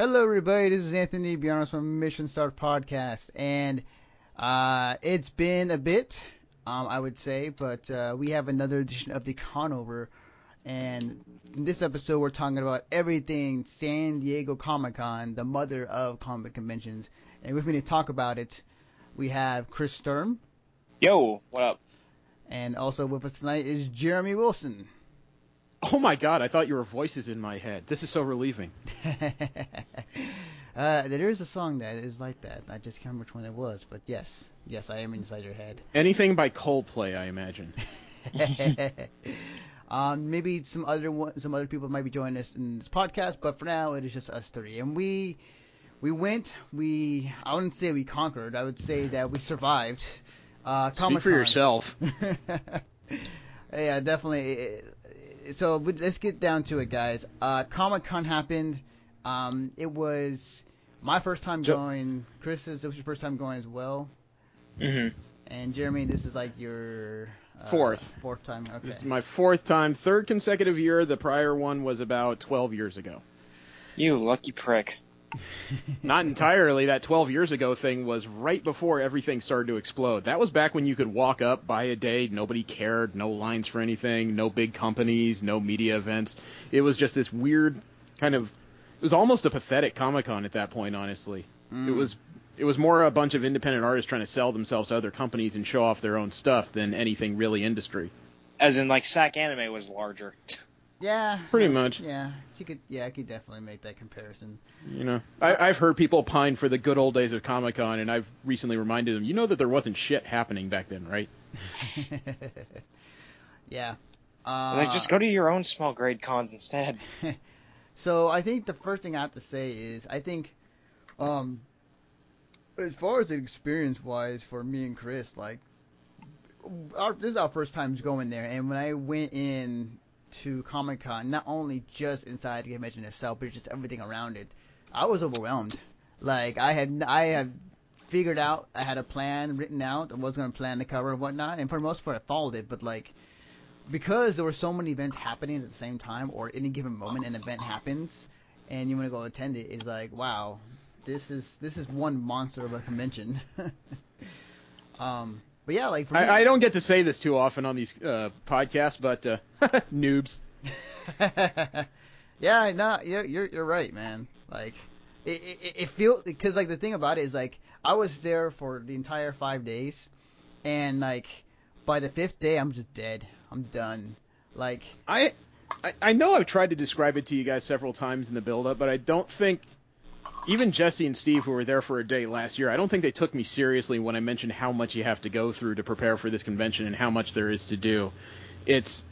Hello, everybody. This is Anthony Beyond from Mission Start Podcast, and it's been a bit, I would say, but we have another edition of the Conover, and in this episode, we're talking about everything San Diego Comic Con, the mother of comic conventions. And with me to talk about it, we have Chris Sturm. Yo, what up? And also with us tonight is Jeremy Wilson. Oh my god, I thought your voice is in my head. This is so relieving. There is a song that is like that. I just can't remember which one it was, but yes, I am inside your head. Anything by Coldplay, I imagine. Maybe some other people might be joining us in this podcast, but for now it is just us three. And I wouldn't say we conquered. I would say that we survived. Speak for yourself. Yeah, definitely. So let's get down to it, guys. Comic-Con happened. It was my first time going. Chris, it was your first time going as well. Mm-hmm. And Jeremy, this is like your Fourth time. Okay. This is my fourth time, third consecutive year. The prior one was about 12 years ago. You lucky prick. Not entirely. That 12 years ago thing was right before everything started to explode. That was back when you could walk up, buy a day, nobody cared, no lines for anything, no big companies, no media events. It was just this weird kind of... It was almost a pathetic Comic-Con at that point, honestly. It was more a bunch of independent artists trying to sell themselves to other companies and show off their own stuff than anything really industry. As in, like, SAC Anime was larger. Yeah. Pretty much. Yeah, I could definitely make that comparison. You know, I've heard people pine for the good old days of Comic-Con, and I've recently reminded them, you know that there wasn't shit happening back then, right? Yeah. Like, just go to your own small grade cons instead. So I think the first thing I have to say is I think, as far as experience-wise for me and Chris, like, this is our first time going there, and when I went in to Comic-Con, not only just inside the convention itself, but just everything around it, I was overwhelmed. Like, I had figured out, I had a plan written out, I was going to plan the cover and whatnot, and for the most part I followed it, but like, because there were so many events happening at the same time, or any given moment an event happens, and you want to go attend it, is like, wow, this is one monster of a convention. But yeah, like for me, I don't get to say this too often on these podcasts, but noobs. Yeah, no, you're right, man. Like, it feels, because like the thing about it is, like, I was there for the entire 5 days, and like by the fifth day I'm just dead. I'm done. Like, I know I've tried to describe it to you guys several times in the build-up, but I don't think even Jesse and Steve, who were there for a day last year, I don't think they took me seriously when I mentioned how much you have to go through to prepare for this convention and how much there is to do. It's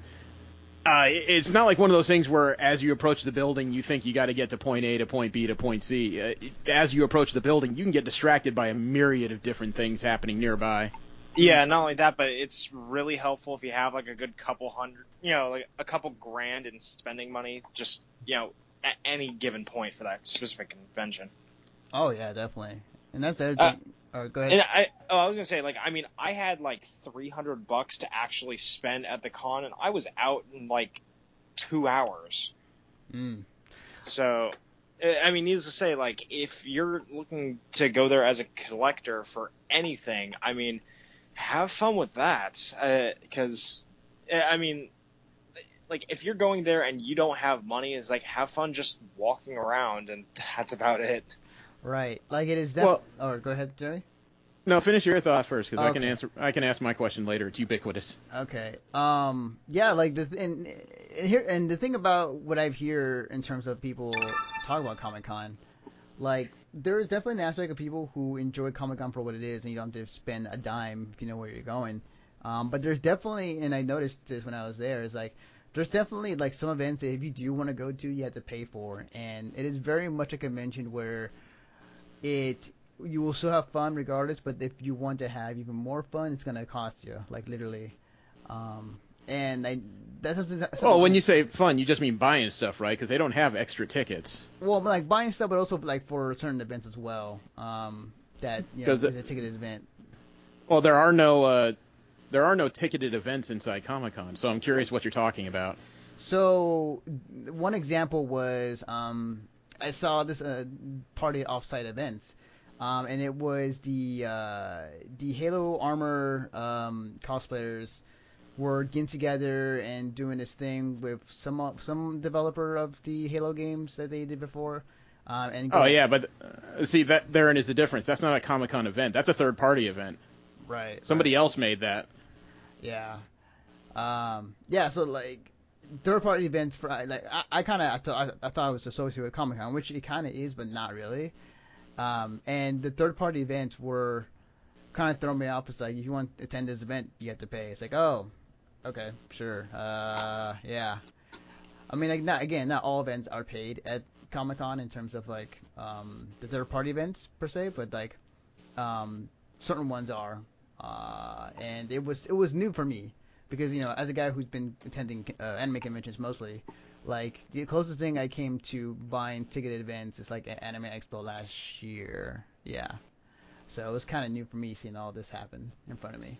not like one of those things where as you approach the building, you think you got to get to point A to point B to point C. As you approach the building, you can get distracted by a myriad of different things happening nearby. Yeah, not only that, but it's really helpful if you have, like, a good couple hundred, like a couple grand in spending money, just, at any given point for that specific convention. oh yeah, definitely. And that's the other thing. Go ahead. And I was gonna say, like, I mean, I had like $300 to actually spend at the con, and I was out in like 2 hours. So, I mean, needless to say, like, if you're looking to go there as a collector for anything, I mean, have fun with that, because, I mean, like, if you're going there and you don't have money, it's like, have fun just walking around, and that's about it. Right. Like, it is Well, go ahead, Jerry. No, finish your thought first, because Okay. I can ask my question later. It's ubiquitous. Okay. Yeah, like and the thing about what I've hear in terms of people talk about Comic-Con, like, there is definitely an aspect of people who enjoy Comic-Con for what it is, and you don't have to spend a dime if you know where you're going. But there's definitely, and I noticed this when I was there, is like, there's definitely like some events that if you do want to go to, you have to pay for, and it is very much a convention where you will still have fun regardless, but if you want to have even more fun, it's gonna cost you, like, literally. And that's something. Well, when you say fun, you just mean buying stuff, right? Because they don't have extra tickets. Well, like buying stuff, but also like for certain events as well. That is a ticketed event. Well, there are no ticketed events inside Comic-Con, so I'm curious what you're talking about. So one example was I saw this party offsite events, and it was the Halo Armor cosplayers were getting together and doing this thing with some developer of the Halo games that they did before. Oh yeah, but see that therein is the difference. That's not a Comic-Con event. That's a third-party event. Right. Somebody else made that. Yeah. Yeah. So like third-party events for like I kind of I thought it was associated with Comic-Con, which it kind of is, but not really. And the third-party events were kind of throwing me off. It's like if you want to attend this event, you have to pay. It's like, oh, okay, sure. Yeah. I mean, like not all events are paid at Comic Con in terms of like the third party events per se, but like certain ones are, and it was new for me because as a guy who's been attending anime conventions mostly, like the closest thing I came to buying ticketed events is like at Anime Expo last year. Yeah, so it was kind of new for me seeing all this happen in front of me.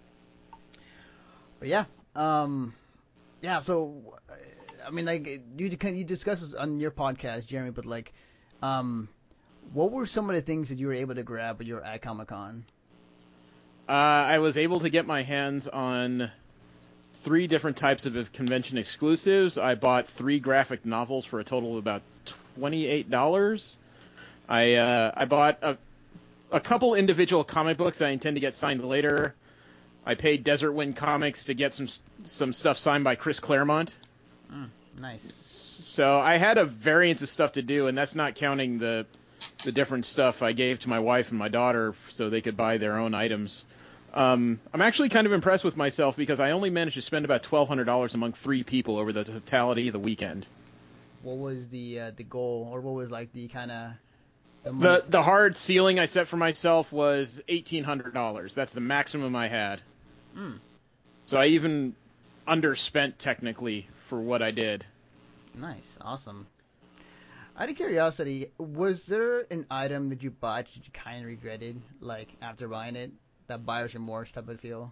But yeah, yeah. So I mean, like you discuss this on your podcast, Jeremy, but like, what were some of the things that you were able to grab when you were at Comic Con? I was able to get my hands on 3 different types of convention exclusives. I bought 3 graphic novels for a total of about $28. I bought a couple individual comic books that I intend to get signed later. I paid Desert Wind Comics to get some stuff signed by Chris Claremont. Nice. So I had a variance of stuff to do, and that's not counting the different stuff I gave to my wife and my daughter so they could buy their own items. I'm actually kind of impressed with myself because I only managed to spend about $1,200 among 3 people over the totality of the weekend. What was the goal, or what was like the kind of the hard ceiling I set for myself was $1,800. That's the maximum I had. So I even underspent technically for what I did. Nice, awesome. Out of curiosity, was there an item that you bought that you kind of regretted, like after buying it, that buyer's remorse type of feel?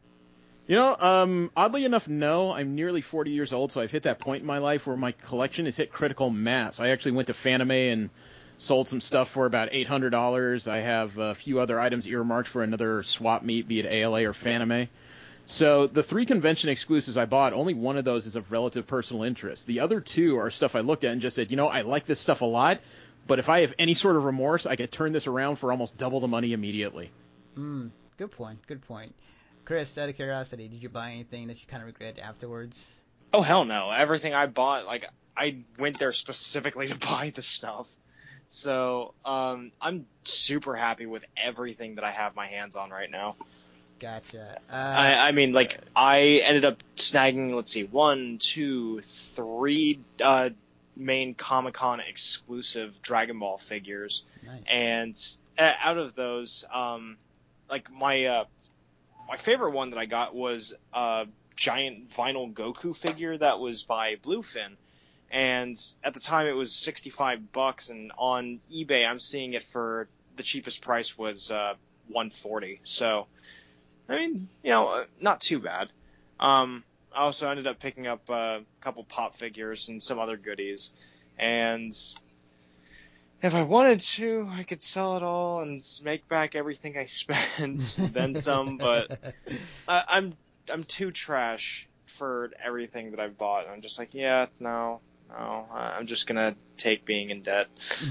Oddly enough, no. I'm nearly 40 years old, so I've hit that point in my life where my collection has hit critical mass. I actually went to Fanime and sold some stuff for about $800. I have a few other items earmarked for another swap meet, be it ALA or Fanime. So the 3 convention exclusives I bought, only one of those is of relative personal interest. The other 2 are stuff I looked at and just said, I like this stuff a lot, but if I have any sort of remorse, I could turn this around for almost double the money immediately. Good point. Chris, out of curiosity, did you buy anything that you kind of regret afterwards? Oh, hell no. Everything I bought, like, I went there specifically to buy the stuff. So, I'm super happy with everything that I have my hands on right now. Gotcha. I mean, like, I ended up snagging, let's see, 1, 2, 3 main Comic-Con exclusive Dragon Ball figures. Nice. And out of those, like, my favorite one that I got was a giant vinyl Goku figure that was by Bluefin. And at the time it was $65, and on eBay I'm seeing it for the cheapest price was $140. So, I mean, not too bad. I also ended up picking up a couple pop figures and some other goodies. And if I wanted to, I could sell it all and make back everything I spent, then some. But I'm too trash for everything that I've bought. I'm just like, yeah, no, I'm just gonna take being in debt.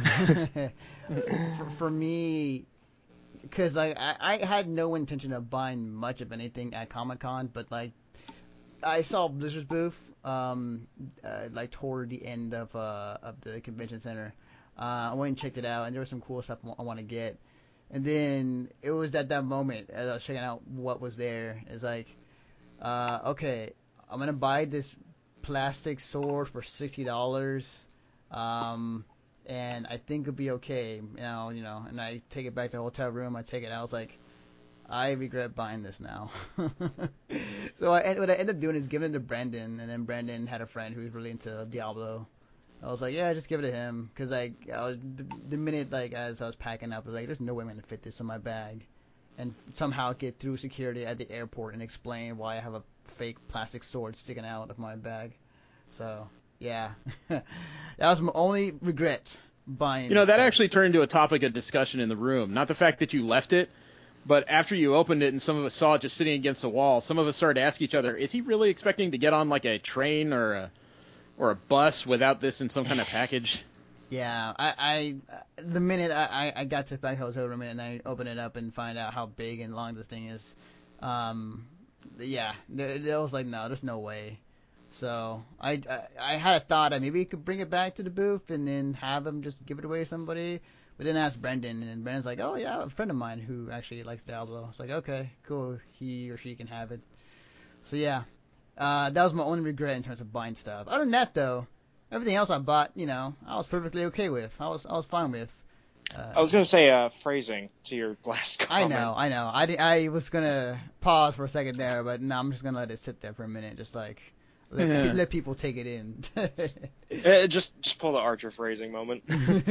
for me, because like I had no intention of buying much of anything at Comic-Con, but like I saw Blizzard's booth like toward the end of the convention center. I went and checked it out, and there was some cool stuff I want to get. And then it was at that moment as I was checking out what was there. It's like, okay, I'm gonna buy this plastic sword for $60. And I think it'll be okay, and I take it back to the hotel room, I take it out, I was like, I regret buying this now. So what I ended up doing is giving it to Brandon, and then Brandon had a friend who was really into Diablo. I was like, yeah, just give it to him, because like, the minute, like, as I was packing up, I was like, there's no way I'm going to fit this in my bag, and somehow get through security at the airport and explain why I have a fake plastic sword sticking out of my bag. So, yeah. That was my only regret buying. That stuff. actually turned into a topic of discussion in the room. Not the fact that you left it, but after you opened it and some of us saw it just sitting against the wall, some of us started to ask each other, is he really expecting to get on like a train or a bus without this in some kind of package? Yeah, I the minute I got to back hotel room and I opened it up and find out how big and long this thing is, yeah, it was like, no, there's no way. So I had a thought that maybe you could bring it back to the booth and then have him just give it away to somebody. But then asked Brendan, and Brendan's like, oh yeah, a friend of mine who actually likes Diablo. It's like, okay, cool, he or she can have it. So yeah, that was my only regret in terms of buying stuff. Other than that, though, everything else I bought, I was perfectly okay with. I was fine with. I was gonna say phrasing to your last comment. I know. I was gonna pause for a second there, but no, I'm just gonna let it sit there for a minute, just like let people take it in. Just pull the Archer phrasing moment.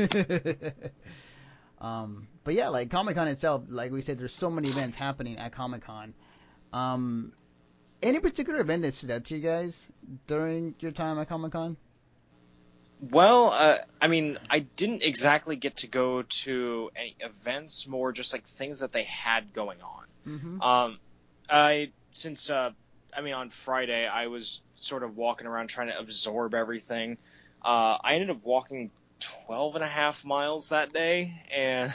But yeah, like Comic-Con itself, like we said, there's so many events happening at Comic-Con. Any particular event that stood out to you guys during your time at Comic-Con? Well, I mean, I didn't exactly get to go to any events, more just like things that they had going on. Mm-hmm. On Friday, I was sort of walking around trying to absorb everything. I ended up walking 12 and a half miles that day, and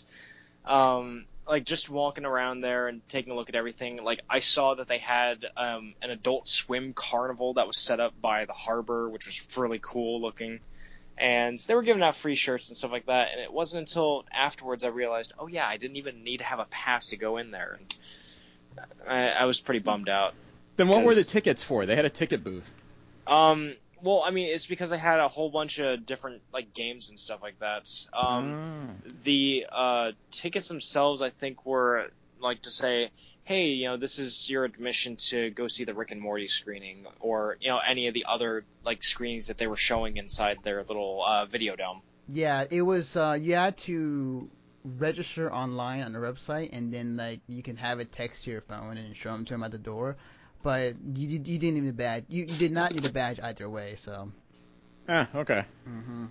like just walking around there and taking a look at everything, like I saw that they had an Adult Swim carnival that was set up by the harbor, which was really cool looking, and they were giving out free shirts and stuff like that. And it wasn't until afterwards I realized, oh yeah, I didn't even need to have a pass to go in there, and I was pretty bummed out. Then what were the tickets for? They had a ticket booth. Well, I mean, it's because they had a whole bunch of different like games and stuff like that. The tickets themselves, I think, were like to say, hey, this is your admission to go see the Rick and Morty screening, or any of the other like screenings that they were showing inside their little video dome. Yeah, it was. You had to register online on the website, and then like you can have it text to your phone and show them to them at the door. But you didn't need a badge. You did not need a badge either way. So. Okay. Mm-hmm.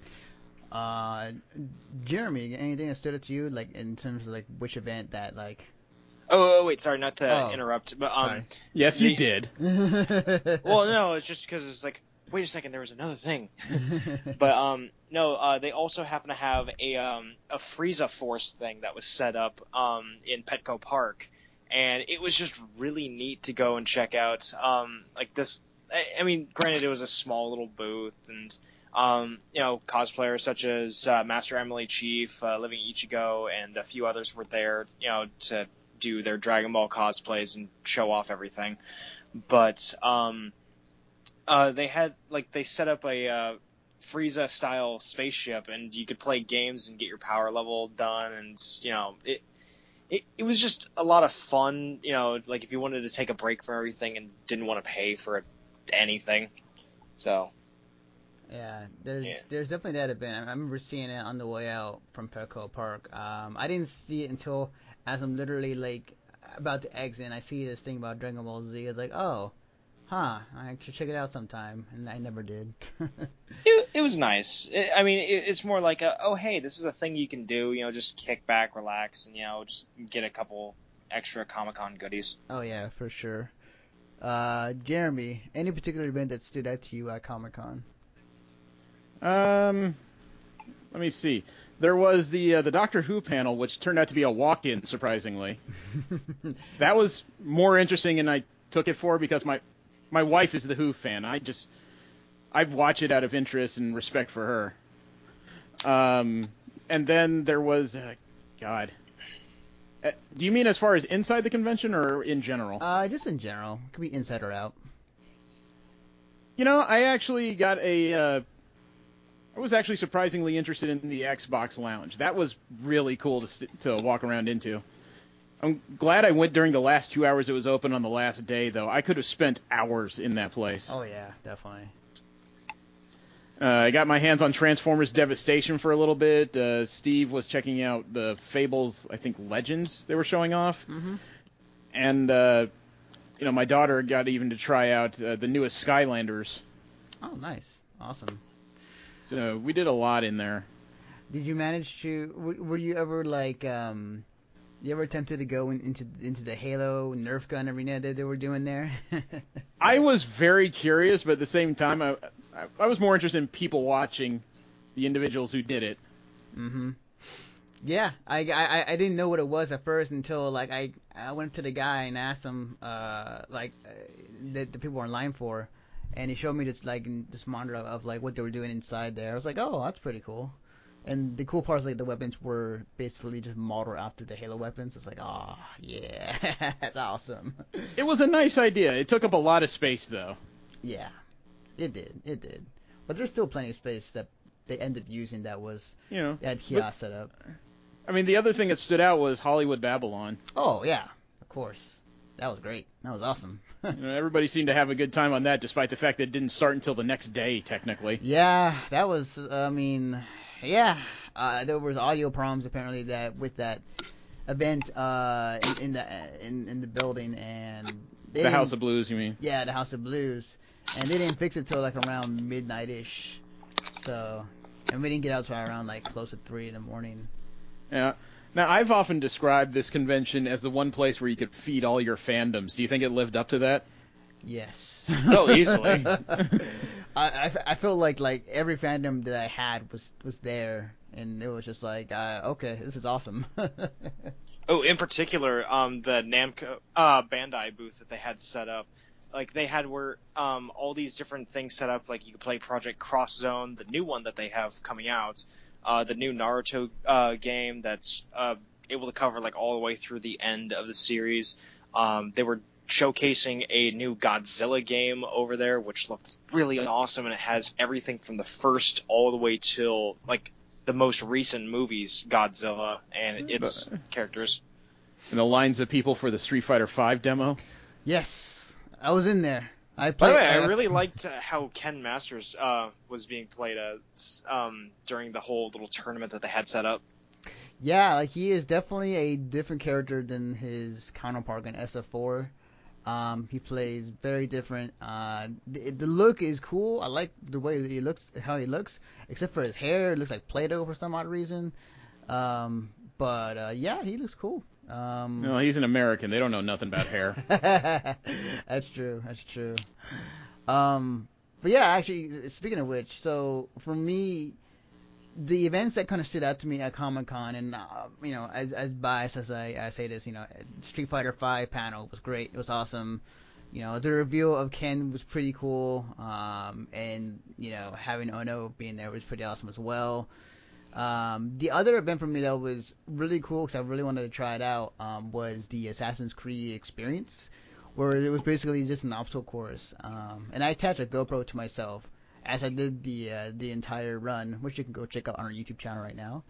Jeremy, anything that stood out to you, like in terms of like which event that like? Oh wait, sorry, not to interrupt, but Yes, you did. Well, no, it's just because it's like, wait a second, there was another thing. But no, they also happen to have a Frieza Force thing that was set up in Petco Park, and it was just really neat to go and check out. Like this, I mean, granted, it was a small little booth, and cosplayers such as Master Emily Chief, Living Ichigo, and a few others were there, to do their Dragon Ball cosplays and show off everything. But they set up a Frieza style spaceship, and you could play games and get your power level done, and it was just a lot of fun, like if you wanted to take a break from everything and didn't want to pay for anything. So yeah, there's definitely that event. I remember seeing it on the way out from Petco Park. I didn't see it until as I'm literally like about to exit, and I see this thing about Dragon Ball Z. It's like, oh, I should check it out sometime, and I never did. It was nice. It's more like hey, this is a thing you can do. Just kick back, relax, and just get a couple extra Comic-Con goodies. Oh yeah, for sure. Jeremy, any particular event that stood out to you at Comic-Con? Let me see. There was the Doctor Who panel, which turned out to be a walk-in, surprisingly. That was more interesting, and I took it for because my wife is the Who fan. I've watched it out of interest and respect for her. And then there was, God. Do you mean as far as inside the convention or in general? Just in general. It could be inside or out. I actually got I was actually surprisingly interested in the Xbox Lounge. That was really cool to walk around into. I'm glad I went during the last 2 hours it was open on the last day, though. I could have spent hours in that place. Oh, yeah, definitely. I got my hands on Transformers Devastation for a little bit. Steve was checking out the Fables, I think, Legends they were showing off. Mm-hmm. And, my daughter got even to try out the newest Skylanders. Oh, nice. Awesome. So we did a lot in there. Did you manage to? Were you ever like you ever tempted to go into the Halo Nerf gun arena that they were doing there? I was very curious, but at the same time, I was more interested in people watching the individuals who did it. Mm-hmm. Yeah, I didn't know what it was at first until like I went to the guy and asked him the people were in line for, and he showed me this monitor of like what they were doing inside there. I was like, oh, that's pretty cool. And the cool part is like the weapons were basically just modeled after the Halo weapons. It's like, oh yeah, that's awesome. It was a nice idea. It took up a lot of space though. Yeah, it did. But there's still plenty of space that they ended up using that was that kiosk set up. I mean, the other thing that stood out was Hollywood Babylon. Oh yeah, of course. That was great. That was awesome. Everybody seemed to have a good time on that, despite the fact that it didn't start until the next day, technically. Yeah, that was. I mean, yeah. There was audio problems apparently with that event in the building, and the House of Blues, you mean? Yeah, the House of Blues, and they didn't fix it till like around midnight-ish. So, and we didn't get out till around like close to 3 in the morning. Yeah. Now, I've often described this convention as the one place where you could feed all your fandoms. Do you think it lived up to that? Yes. Oh, easily. I feel like every fandom that I had was there, and it was just like, okay, this is awesome. Oh, in particular, the Namco Bandai booth that they had set up, like they had all these different things set up, like you could play Project Cross Zone, the new one that they have coming out, the new Naruto game that's able to cover like all the way through the end of the series. They were showcasing a new Godzilla game over there, which looked really awesome, and it has everything from the first all the way till like the most recent movies, Godzilla and its characters. And the lines of people for the Street Fighter V demo? Yes, I was in there. By the way, I really liked how Ken Masters was being played during the whole little tournament that they had set up. Yeah, like he is definitely a different character than his counterpart in SF4. He plays very different. The look is cool. I like the way that he looks, how he looks, except for his hair. It looks like Play-Doh for some odd reason. But yeah, he looks cool. No, he's an American. They don't know nothing about hair. That's true. But yeah, actually, speaking of which, so for me, the events that kind of stood out to me at Comic-Con, and as biased as I say this, Street Fighter V panel was great. It was awesome. The reveal of Ken was pretty cool. And having Ono being there was pretty awesome as well. The other event for me that was really cool because I really wanted to try it out was the Assassin's Creed experience, where it was basically just an obstacle course. And I attached a GoPro to myself as I did the entire run, which you can go check out on our YouTube channel right now.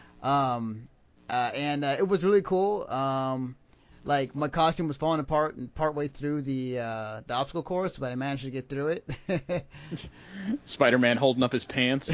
And it was really cool. Like my costume was falling apart partway through the obstacle course, but I managed to get through it. Spider-Man holding up his pants.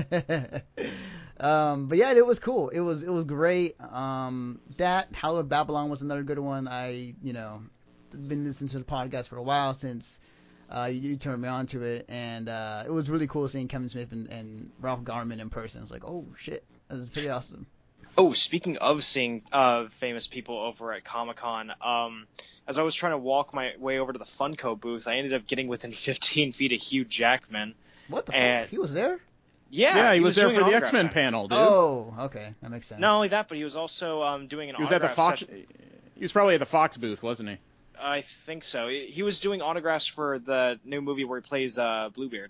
But yeah, it was cool. It was great. That Hallowed Babylon was another good one. I been listening to the podcast for a while since you turned me on to it, and it was really cool seeing Kevin Smith and Ralph Garman in person. I was like, oh shit, this is pretty awesome. Oh, speaking of seeing famous people over at Comic-Con, as I was trying to walk my way over to the Funko booth, I ended up getting within 15 feet of Hugh Jackman. What the fuck? He was there? Yeah, he was there for the X-Men panel, dude. Oh, okay, that makes sense. Not only that, but he was also doing an autograph. He was at the Fox. He was probably at the Fox booth, wasn't he? I think so. He was doing autographs for the new movie where he plays Bluebeard.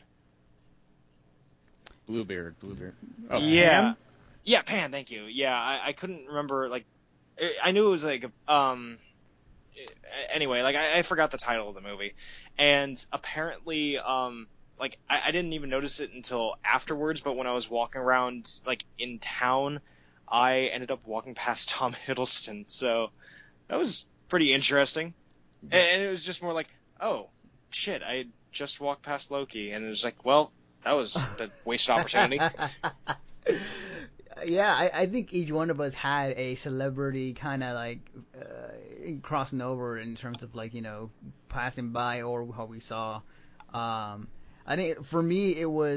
Bluebeard. Oh, yeah. Pan? Yeah, Pan. Thank you. Yeah, I couldn't remember. Like, I knew it was like Anyway, like I forgot the title of the movie, and apparently like I didn't even notice it until afterwards, but when I was walking around like in town, I ended up walking past Tom Hiddleston, so that was pretty interesting. And it was just more like, oh shit, I just walked past Loki, and it was like, well, that was a wasted opportunity. Yeah, I think each one of us had a celebrity kind of like crossing over in terms of like passing by or how we saw. I think for me it was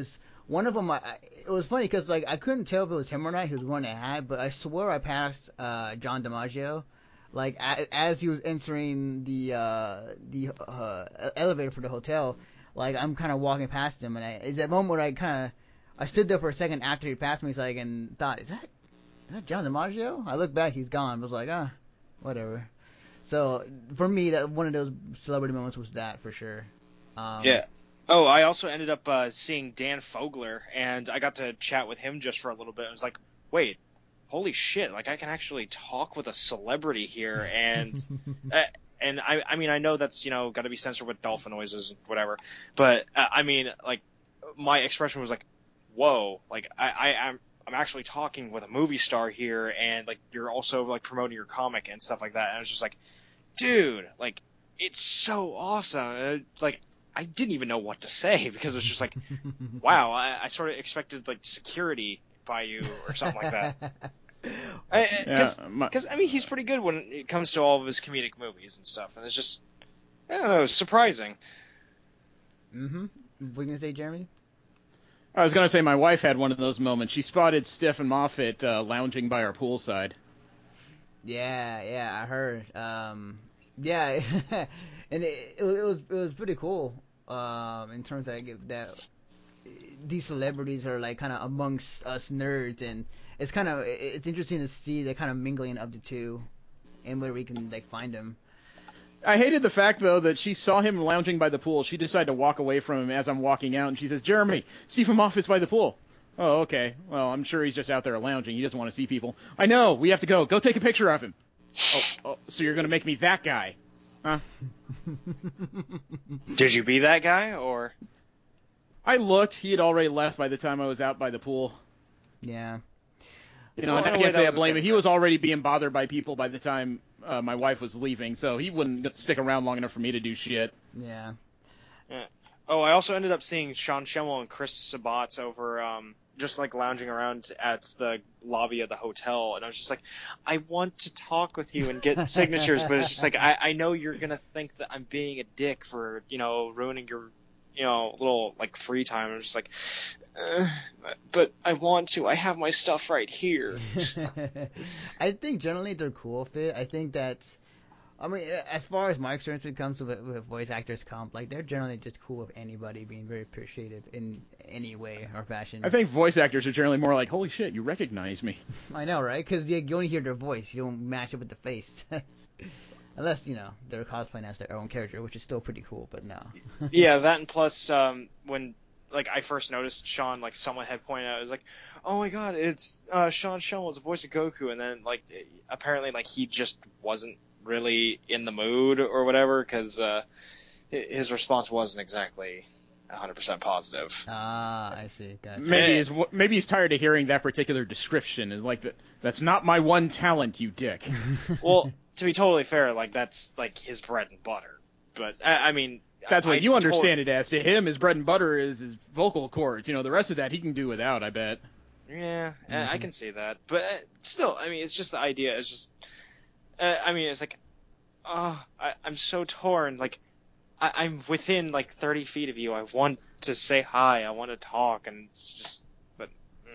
one of them, it was funny because like I couldn't tell if it was him or not. He was wearing a hat, but I swear I passed John DiMaggio, like as he was entering the elevator for the hotel. Like I'm kind of walking past him, and it's that moment where I stood there for a second after he passed me, like, and thought, is that John DiMaggio? I looked back, he's gone. I was like, whatever. So for me, that one of those celebrity moments was that for sure. Yeah. Oh, I also ended up seeing Dan Fogler, and I got to chat with him just for a little bit. I was like, wait, holy shit! Like I can actually talk with a celebrity here, and and I mean I know that's got to be censored with dolphin noises and whatever, but I mean like my expression was like, whoa, like I'm actually talking with a movie star here, and like you're also like promoting your comic and stuff like that. And I was just like, dude, like it's so awesome. Like I didn't even know what to say because it's just like, wow, I sort of expected like security by you or something like that. Because I mean he's pretty good when it comes to all of his comedic movies and stuff, and it's just I don't know, surprising. What are you gonna say, Jeremy? I was gonna say my wife had one of those moments. She spotted Stephen Moffat lounging by our poolside. Yeah, I heard. Yeah, and it was pretty cool. In terms of that these celebrities are like kind of amongst us nerds, and it's interesting to see the kind of mingling of the two, and where we can like find them. I hated the fact, though, that she saw him lounging by the pool. She decided to walk away from him as I'm walking out, and she says, Jeremy, Stephen Moffat's by the pool. Oh, okay. Well, I'm sure he's just out there lounging. He doesn't want to see people. I know. We have to go. Go take a picture of him. Oh, so you're going to make me that guy. Huh? Did you be that guy, or? I looked. He had already left by the time I was out by the pool. Yeah. And I can't say I blame him. He was already being bothered by people by the time my wife was leaving, so he wouldn't stick around long enough for me to do shit. Yeah. Oh, I also ended up seeing Sean Schemmel and Chris Sabat over just like lounging around at the lobby of the hotel, and I was just like, I want to talk with you and get signatures, but it's just like I know you're gonna think that I'm being a dick for ruining your little like free time. I'm just like, but I want to. I have my stuff right here. I think generally they're cool with it. I think that, I mean, as far as my experience when it comes to with voice actors comp, like they're generally just cool with anybody being very appreciative in any way or fashion. I think voice actors are generally more like, holy shit, you recognize me. I know, right? Because you only hear their voice, you don't match it with the face. Unless, they're cosplaying as their own character, which is still pretty cool, but no. Yeah, that and plus, when, like, I first noticed Sean, like, someone had pointed out, it was like, oh my god, it's, Sean Schemmel is the voice of Goku, and then, like, apparently, like, he just wasn't really in the mood or whatever, because, his response wasn't exactly 100% positive. Ah, I see. Gotcha. Maybe he's tired of hearing that particular description. Is like that's not my one talent, you dick. Well, to be totally fair, like that's like his bread and butter. But I mean, that's what you understand it as. To him, his bread and butter is his vocal cords. The rest of that he can do without, I bet. Yeah, I can see that. But still, I mean, it's just the idea. It's just, I mean, it's like, I'm so torn. Like, I'm within like 30 feet of you. I want to say hi. I want to talk, and it's just, but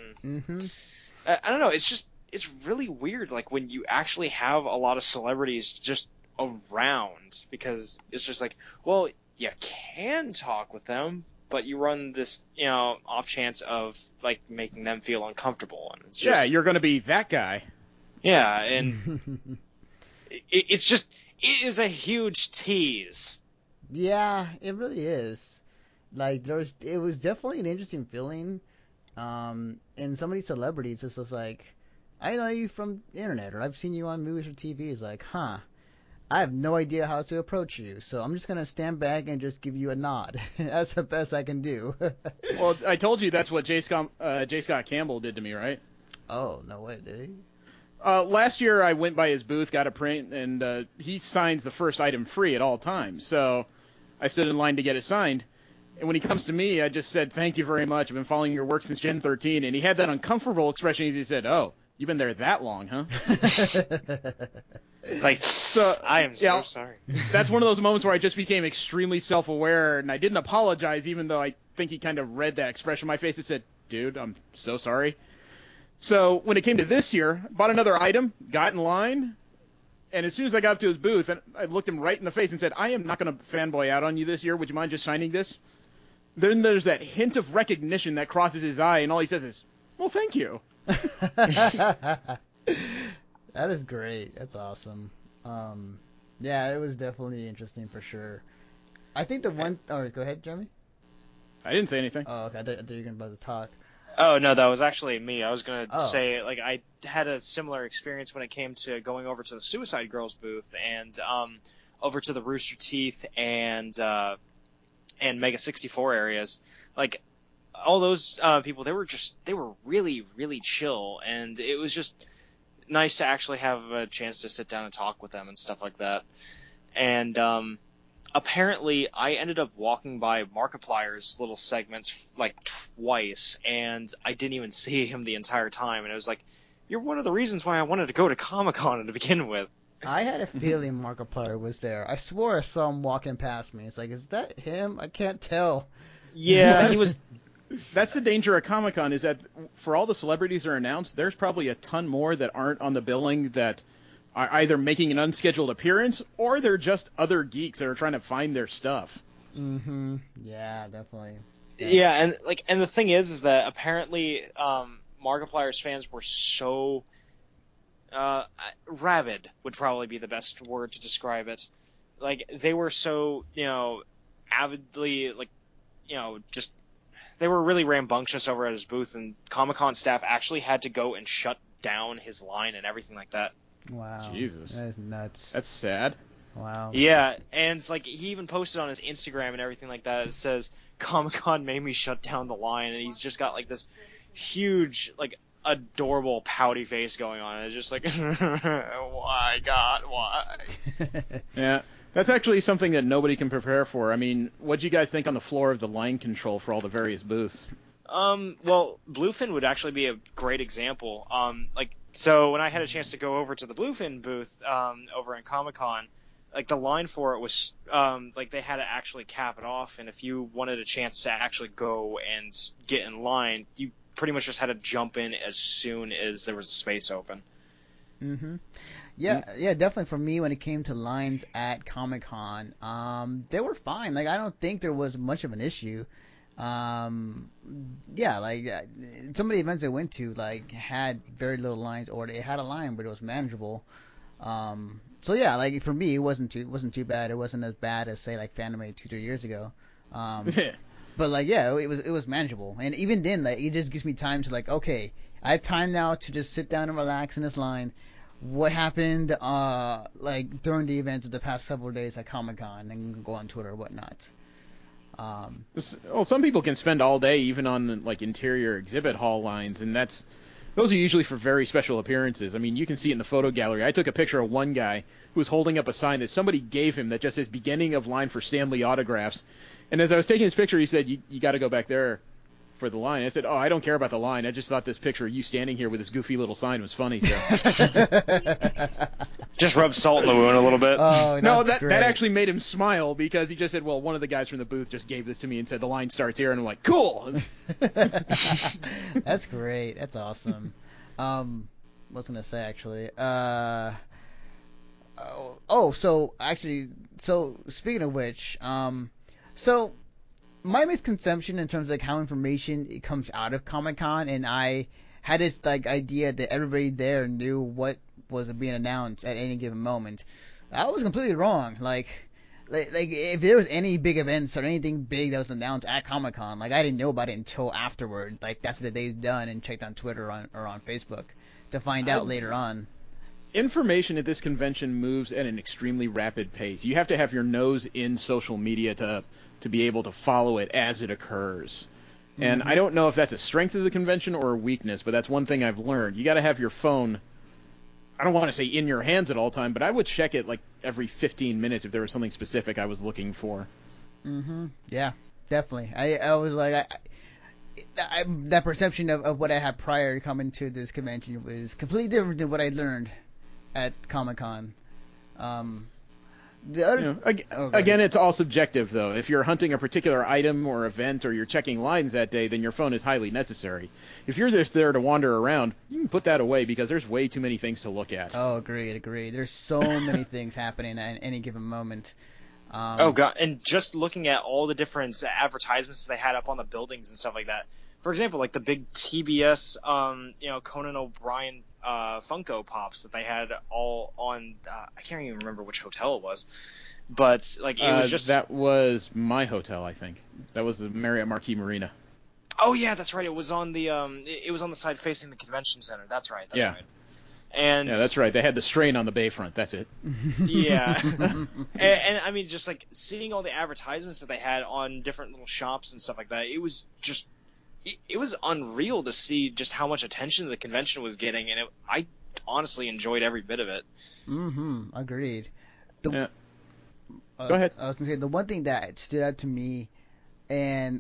I don't know. It's really weird. Like when you actually have a lot of celebrities just around, because it's just like, well, you can talk with them, but you run this, off chance of like making them feel uncomfortable, and it's just, you're gonna be that guy. Yeah, and it is a huge tease. Yeah, it really is. Like it was definitely an interesting feeling. And some of these celebrities, it's just like, I know you from the internet, or I've seen you on movies or TV. It's like, I have no idea how to approach you, so I'm just gonna stand back and just give you a nod. That's the best I can do. Well, I told you that's what J. Scott Campbell did to me, right? Oh, no way, did he? Last year I went by his booth, got a print, and he signs the first item free at all times. So I stood in line to get it signed. And when he comes to me, I just said, thank you very much. I've been following your work since Gen 13. And he had that uncomfortable expression as he said, oh, you've been there that long, huh? Like, so, I am so sorry. That's one of those moments where I just became extremely self-aware, and I didn't apologize, even though I think he kind of read that expression on my face and said, dude, I'm so sorry. So when it came to this year, bought another item, got in line, and as soon as I got up to his booth, I looked him right in the face and said, I am not going to fanboy out on you this year. Would you mind just signing this? Then there's that hint of recognition that crosses his eye, and all he says is, well, thank you. That is great. That's awesome. Yeah, it was definitely interesting for sure. I think the one... All right, go ahead, Jeremy. I didn't say anything. Oh, okay. I thought you were going to talk. Oh, no, that was actually me. I was going to say, like, I had a similar experience when it came to going over to the Suicide Girls booth and over to the Rooster Teeth and Mega 64 areas. Like, all those people, they were really, really chill, and it was just nice to actually have a chance to sit down and talk with them and stuff like that. And apparently, I ended up walking by Markiplier's little segments like twice, and I didn't even see him the entire time. And it was like, you're one of the reasons why I wanted to go to Comic-Con to begin with. I had a feeling Markiplier was there. I swore I saw him walking past me. It's like, is that him? I can't tell. Yeah, he was. That's the danger of Comic-Con, is that for all the celebrities that are announced, there's probably a ton more that aren't on the billing that are either making an unscheduled appearance or they're just other geeks that are trying to find their stuff. Mm-hmm. Yeah, definitely. Yeah, and the thing is that apparently Markiplier's fans were so rabid would probably be the best word to describe it. Like, they were so, avidly, just they were really rambunctious over at his booth, and Comic-Con staff actually had to go and shut down his line and everything like that. Wow. Jesus. That is nuts. That's sad. Wow. Yeah, and it's like he even posted on his Instagram and everything like that. It says, Comic-Con made me shut down the line, and he's just got like this huge, like, adorable pouty face going on. And it's just like, why, God, why? Yeah. That's actually something that nobody can prepare for. I mean, what'd you guys think on the floor of the line control for all the various booths? Well, Bluefin would actually be a great example. So when I had a chance to go over to the Bluefin booth, over in Comic-Con, like, the line for it was, like, they had to actually cap it off, and if you wanted a chance to actually go and get in line, you pretty much just had to jump in as soon as there was a space open. Mm-hmm. Yeah, definitely for me when it came to lines at Comic-Con, they were fine. Like, I don't think there was much of an issue. Yeah, like, some of the events I went to, like, had very little lines, or they had a line, but it was manageable. So yeah, like, for me, it wasn't too bad. It wasn't as bad as, say, like, Fanime 2-3 years ago. But, like, yeah, it was manageable. And even then, like, it just gives me time to, like, okay, I have time now to just sit down and relax in this line. What happened, like, during the events of the past several days at Comic-Con, and go on Twitter or whatnot. Well, some people can spend all day even on, like, interior exhibit hall lines, and those are usually for very special appearances. I mean, you can see it in the photo gallery. I took a picture of one guy who was holding up a sign that somebody gave him that just says beginning of line for Stan Lee autographs. And as I was taking his picture, he said, you got to go back there for the line. I said, I don't care about the line. I just thought this picture of you standing here with this goofy little sign was funny. So Just rub salt in the wound a little bit. Oh, no, that actually made him smile, because he just said, well, one of the guys from the booth just gave this to me and said the line starts here, and I'm like, cool. That's great. That's awesome. What was I gonna say actually? So speaking of which, so my misconception in terms of, like, how information it comes out of Comic-Con, and I had this, like, idea that everybody there knew what was being announced at any given moment. I was completely wrong. Like if there was any big events or anything big that was announced at Comic-Con, like, I didn't know about it until afterward, like after the day's done, and checked on Twitter or on Facebook to find out later on. Information at this convention moves at an extremely rapid pace. You have to have your nose in social media to be able to follow it as it occurs. And I don't know if that's a strength of the convention or a weakness, but that's one thing I've learned. You got to have your phone, I don't want to say in your hands at all time, but I would check it like every 15 minutes if there was something specific I was looking for. Yeah, definitely. I was like, that perception of what I had prior to coming to this convention was completely different than what I learned at Comic-Con. The other, You know, again, it's all subjective, though. If you're hunting a particular item or event, or you're checking lines that day, then your phone is highly necessary. If you're just there to wander around, you can put that away because there's way too many things to look at. Oh, agreed. There's so many things happening at any given moment. Oh god, and just looking at all the different advertisements they had up on the buildings and stuff like that. For example, like the big TBS, Conan O'Brien Funko Pops that they had all on. I can't even remember which hotel it was, but like it was just that was my hotel, I think. That was the Marriott Marquis Marina. Oh yeah, that's right. It was on the it was on the side facing the convention center. That's right. That's right. And yeah, that's right. They had the strain on the bayfront. That's it. Yeah. and I mean, just like seeing all the advertisements that they had on different little shops and stuff like that, it was just, it was unreal to see just how much attention the convention was getting, and I honestly enjoyed every bit of it. Agreed. Go ahead. I was gonna say the one thing that stood out to me, and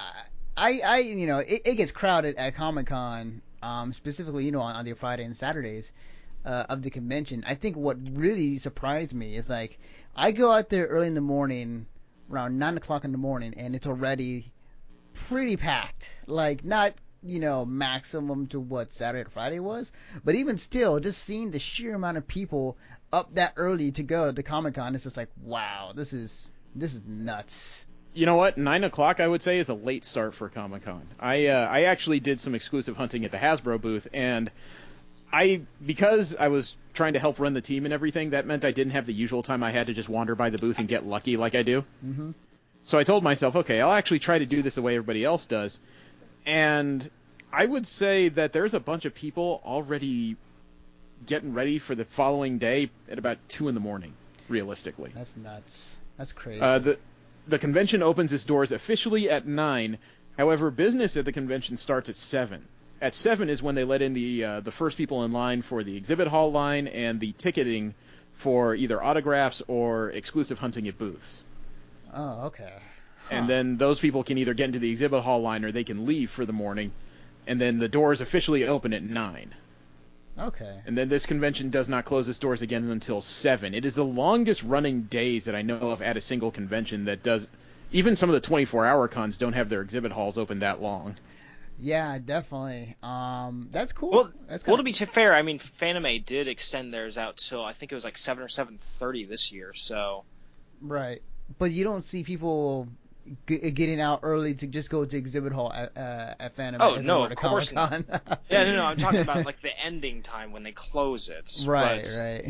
it gets crowded at Comic-Con. Specifically, on the Friday and Saturdays of the convention. I think what really surprised me is like I go out there early in the morning, around 9 o'clock in the morning, and it's already pretty packed. Like not maximum to what Saturday or Friday was, but even still, just seeing the sheer amount of people up that early to go to Comic-Con, it's just like wow, this is nuts. You know what? 9 o'clock, I would say, is a late start for Comic-Con. I actually did some exclusive hunting at the Hasbro booth, and because I was trying to help run the team and everything, that meant I didn't have the usual time I had to just wander by the booth and get lucky like I do. Mm-hmm. So I told myself, okay, I'll actually try to do this the way everybody else does. And I would say that there's a bunch of people already getting ready for the following day at about 2 in the morning, realistically. That's nuts. That's crazy. The convention opens its doors officially at 9. However, business at the convention starts at 7. At 7 is when they let in the first people in line for the exhibit hall line and the ticketing for either autographs or exclusive hunting at booths. Oh, okay. Huh. And then those people can either get into the exhibit hall line or they can leave for the morning. And then the doors officially open at 9. Okay. And then this convention does not close its doors again until 7. It is the longest running days that I know of at a single convention that does. Even some of the 24-hour cons don't have their exhibit halls open that long. Yeah, definitely. That's cool. Well, That's to be fair, I mean, Fanime did extend theirs out till I think it was like 7 or 7:30 this year. So. Right, but you don't see people getting out early to just go to exhibit hall at Fanime. Oh no, of course not. Yeah, no, I'm talking about like the ending time when they close it. Right.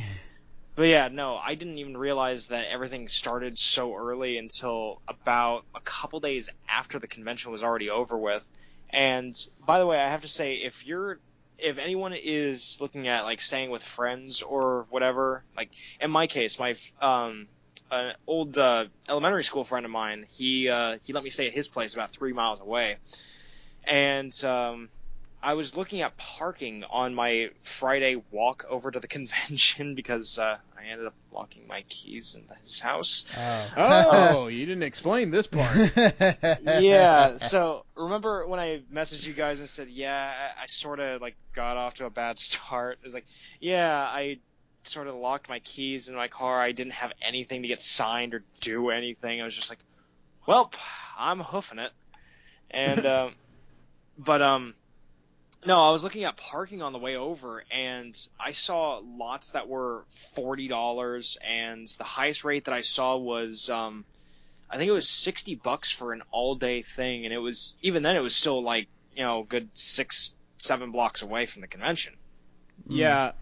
But yeah, no, I didn't even realize that everything started so early until about a couple days after the convention was already over with. And by the way, I have to say, if anyone is looking at like staying with friends or whatever, like in my case, my an old elementary school friend of mine, he let me stay at his place about 3 miles away, and I was looking at parking on my Friday walk over to the convention because I ended up locking my keys in his house. Oh, you didn't explain this part. Yeah, so remember when I messaged you guys and said, yeah, I sort of like got off to a bad start? It was like, yeah, I sort of locked my keys in my car. I didn't have anything to get signed or do anything. I was just like, well, I'm hoofing it. And, no, I was looking at parking on the way over, and I saw lots that were $40, and the highest rate that I saw was, I think it was $60 for an all-day thing, and it was, even then it was still like, good 6-7 blocks away from the convention. Yeah,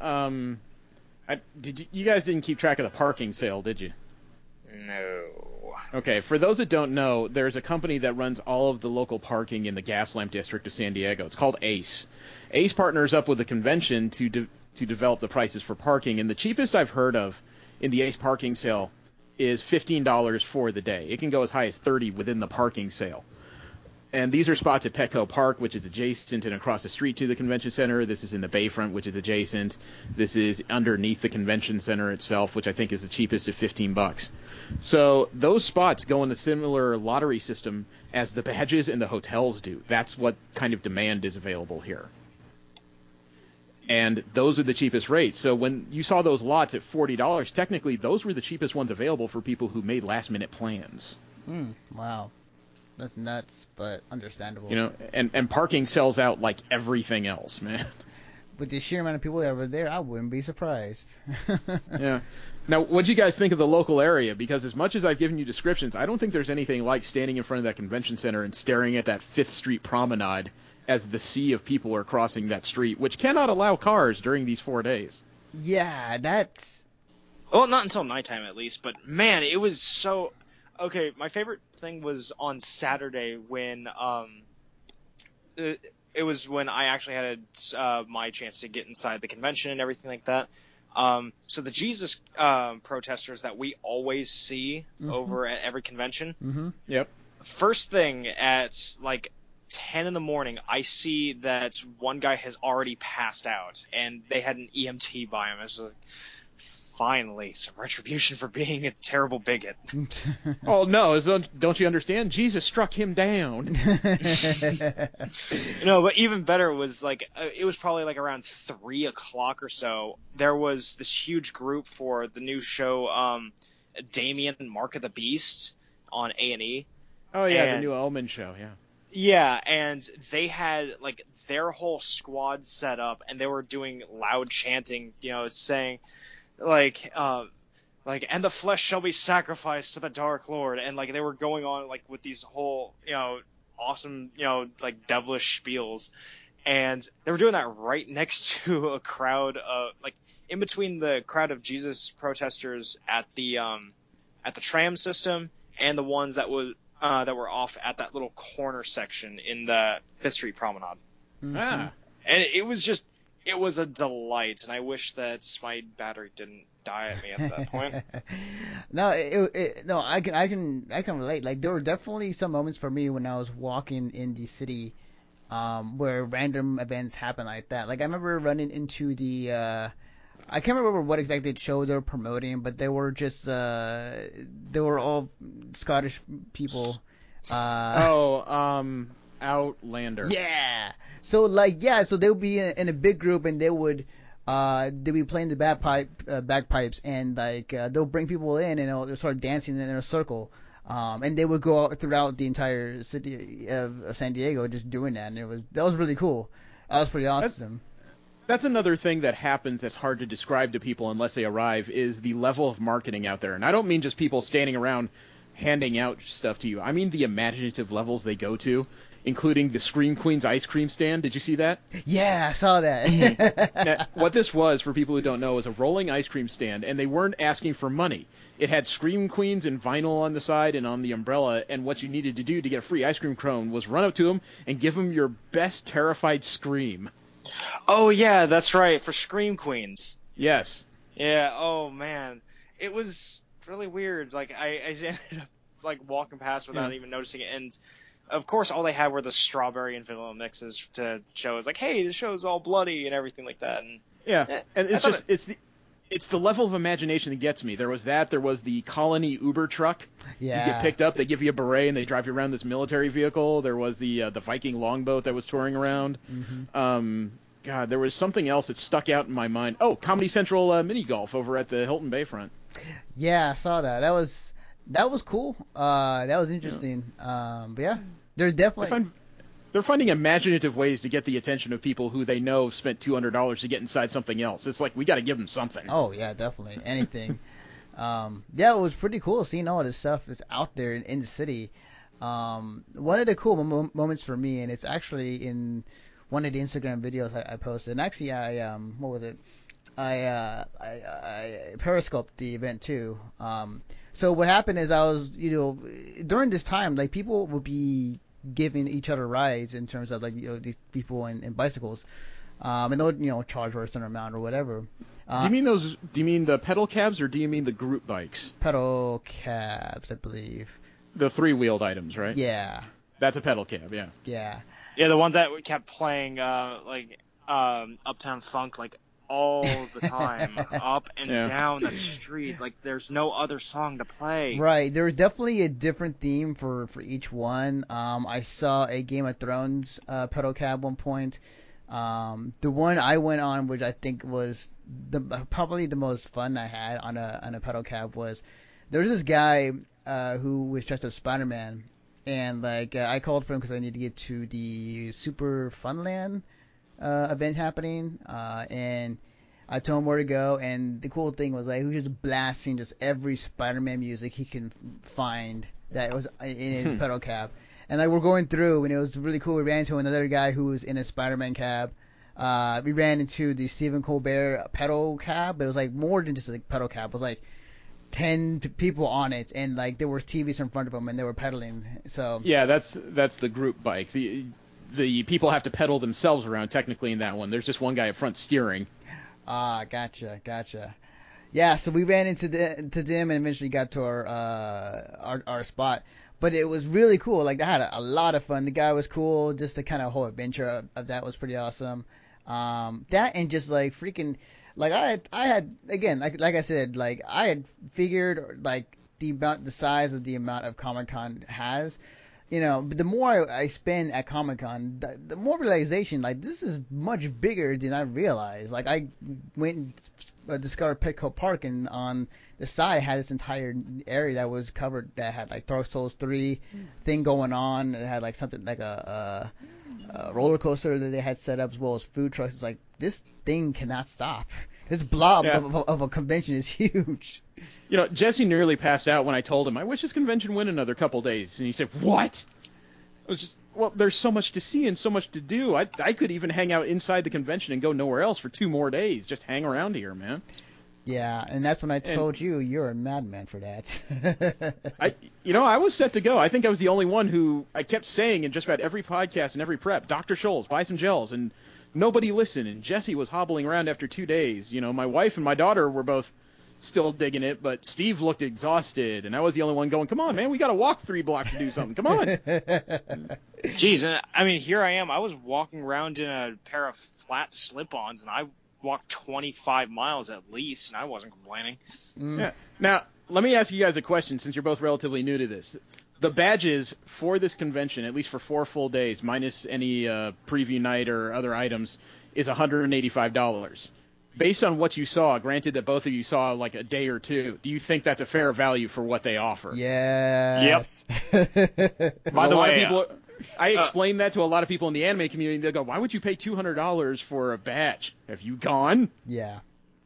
you guys didn't keep track of the parking sale, did you? No. Okay, for those that don't know, there's a company that runs all of the local parking in the Gaslamp district of San Diego. It's called Ace. Ace partners up with the convention to develop the prices for parking, and the cheapest I've heard of in the Ace parking sale is $15 for the day. It can go as high as $30 within the parking sale. And these are spots at Petco Park, which is adjacent and across the street to the convention center. This is in the Bayfront, which is adjacent. This is underneath the convention center itself, which I think is the cheapest at $15. So those spots go in a similar lottery system as the badges and the hotels do. That's what kind of demand is available here. And those are the cheapest rates. So when you saw those lots at $40, technically those were the cheapest ones available for people who made last-minute plans. Wow. That's nuts, but understandable. You know, and parking sells out like everything else, man. With the sheer amount of people that were there, I wouldn't be surprised. Yeah. Now, what do you guys think of the local area? Because as much as I've given you descriptions, I don't think there's anything like standing in front of that convention center and staring at that 5th Street promenade as the sea of people are crossing that street, which cannot allow cars during these 4 days. Yeah, that's... Well, not until nighttime at least, but man, it was so... Okay, my favorite thing was on Saturday when it was when I actually had my chance to get inside the convention and everything like that. So the Jesus protesters that we always see over at every convention. Yep. First thing at like 10 in the morning, I see that one guy has already passed out, and they had an EMT by him. I was like, finally, some retribution for being a terrible bigot. Oh, no, don't you understand? Jesus struck him down. No, but even better was, like, it was probably, like, around 3 o'clock or so. There was this huge group for the new show, Damien and Mark of the Beast on A&E. Oh, yeah, the new Omen show, yeah. Yeah, and they had, like, their whole squad set up, and they were doing loud chanting, you know, saying... Like, and the flesh shall be sacrificed to the Dark Lord, and like they were going on like with these whole, you know, awesome, you know, like devilish spiels, and they were doing that right next to a crowd of like in between the crowd of Jesus protesters at the tram system and the ones that were off at that little corner section in the 5th Street Promenade. Ah, and it was a delight, and I wish that my battery didn't die at me at that point. No, I can relate. Like there were definitely some moments for me when I was walking in the city, where random events happen like that. Like I remember running into the, I can't remember what exactly show they were promoting, but they were just, they were all Scottish people. Outlander. Yeah. So so they would be in a big group, and they'd be playing the bagpipes, and like they'll bring people in, and they'll start dancing in a circle, and they would go out throughout the entire city of San Diego just doing that, and that was really cool. That was pretty awesome. That's another thing that happens that's hard to describe to people unless they arrive, is the level of marketing out there. And I don't mean just people standing around handing out stuff to you. I mean the imaginative levels they go to, including the Scream Queen's ice cream stand. Did you see that? Yeah, I saw that. Now, what this was, for people who don't know, is a rolling ice cream stand, and they weren't asking for money. It had Scream Queens in vinyl on the side and on the umbrella, and what you needed to do to get a free ice cream cone was run up to them and give them your best terrified scream. Oh, yeah, that's right, for Scream Queens. Yes. Yeah, oh, man. It was really weird. Like, I ended up, like, walking past without even noticing it, and... Of course, all they had were the strawberry and vanilla mixes to show us, like, hey, the show's all bloody and everything like that. And and it's the level of imagination that gets me. There was the Colony Uber truck. Yeah. You get picked up, they give you a beret, and they drive you around this military vehicle. There was the Viking longboat that was touring around. God, there was something else that stuck out in my mind. Oh, Comedy Central mini golf over at the Hilton Bayfront. Yeah, I saw that. That was cool. That was interesting. But yeah. There's definitely... They're finding imaginative ways to get the attention of people who they know spent $200 to get inside something else. It's like, we got to give them something. Oh, yeah, definitely. Anything. Yeah, it was pretty cool seeing all this stuff that's out there in the city. One of the cool moments for me, and it's actually in one of the Instagram videos I posted. And actually, what was it? I periscoped the event too. So what happened is I was, during this time, like people would be giving each other rides in terms of like, these people in bicycles, and they'll, charge for a certain amount or whatever. Do you mean the pedal cabs, or do you mean the group bikes? Pedal cabs, I believe. The 3-wheeled items, right? Yeah. That's a pedal cab, yeah. Yeah. Yeah, the one that kept playing, Uptown Funk, like, all the time, up and down the street. Like, there's no other song to play. Right. There's definitely a different theme for each one. I saw a Game of Thrones pedal cab one point. The one I went on, which I think was probably the most fun I had on a pedal cab, was there was this guy who was dressed as Spider-Man, and like I called for him because I needed to get to the Super Funland event happening, and I told him where to go. And the cool thing was like he was just blasting just every Spider-Man music he can find that was in his pedal cab. And like we're going through, and it was really cool. We ran into another guy who was in a Spider-Man cab. We ran into the Stephen Colbert pedal cab, but it was like more than just a pedal cab. It was like 10 people on it, and like there were TVs in front of them, and they were pedaling. So yeah, that's the group bike. The people have to pedal themselves around technically in that one. There's just one guy up front steering. Ah, gotcha. Yeah, so we ran into them and eventually got to our spot. But it was really cool. Like I had a lot of fun. The guy was cool. Just the kind of whole adventure of that was pretty awesome. That and just like freaking, like I had again, like I said, like I had figured like the size of the amount of Comic-Con has. But the more I spend at Comic-Con, the more realization, like, this is much bigger than I realized. Like, I went and discovered Petco Park, and on the side had this entire area that was covered, that had, like, Dark Souls 3 thing going on. It had, like, something like a roller coaster that they had set up, as well as food trucks. It's like, this thing cannot stop. This blob of a convention is huge. Jesse nearly passed out when I told him, I wish this convention went another couple days. And he said, what? I was just, well, there's so much to see and so much to do. I could even hang out inside the convention and go nowhere else for 2 more days. Just hang around here, man. Yeah, and that's when I told you you're a madman for that. I was set to go. I think I was the only one who I kept saying in just about every podcast and every prep, Dr. Scholl's, buy some gels. And nobody listened. And Jesse was hobbling around after 2 days. My wife and my daughter were both still digging it, but Steve looked exhausted, and I was the only one going, come on, man, we got to walk 3 blocks to do something. Come on. Jeez, and I mean, here I am. I was walking around in a pair of flat slip-ons, and I walked 25 miles at least, and I wasn't complaining. Yeah. Now, let me ask you guys a question, since you're both relatively new to this. The badges for this convention, at least for 4 full days, minus any preview night or other items, is $185. Based on what you saw, granted that both of you saw like a day or two, do you think that's a fair value for what they offer? Yes. Yep. By the way, I explained that to a lot of people in the anime community. They go, why would you pay $200 for a badge? Have you gone? Yeah.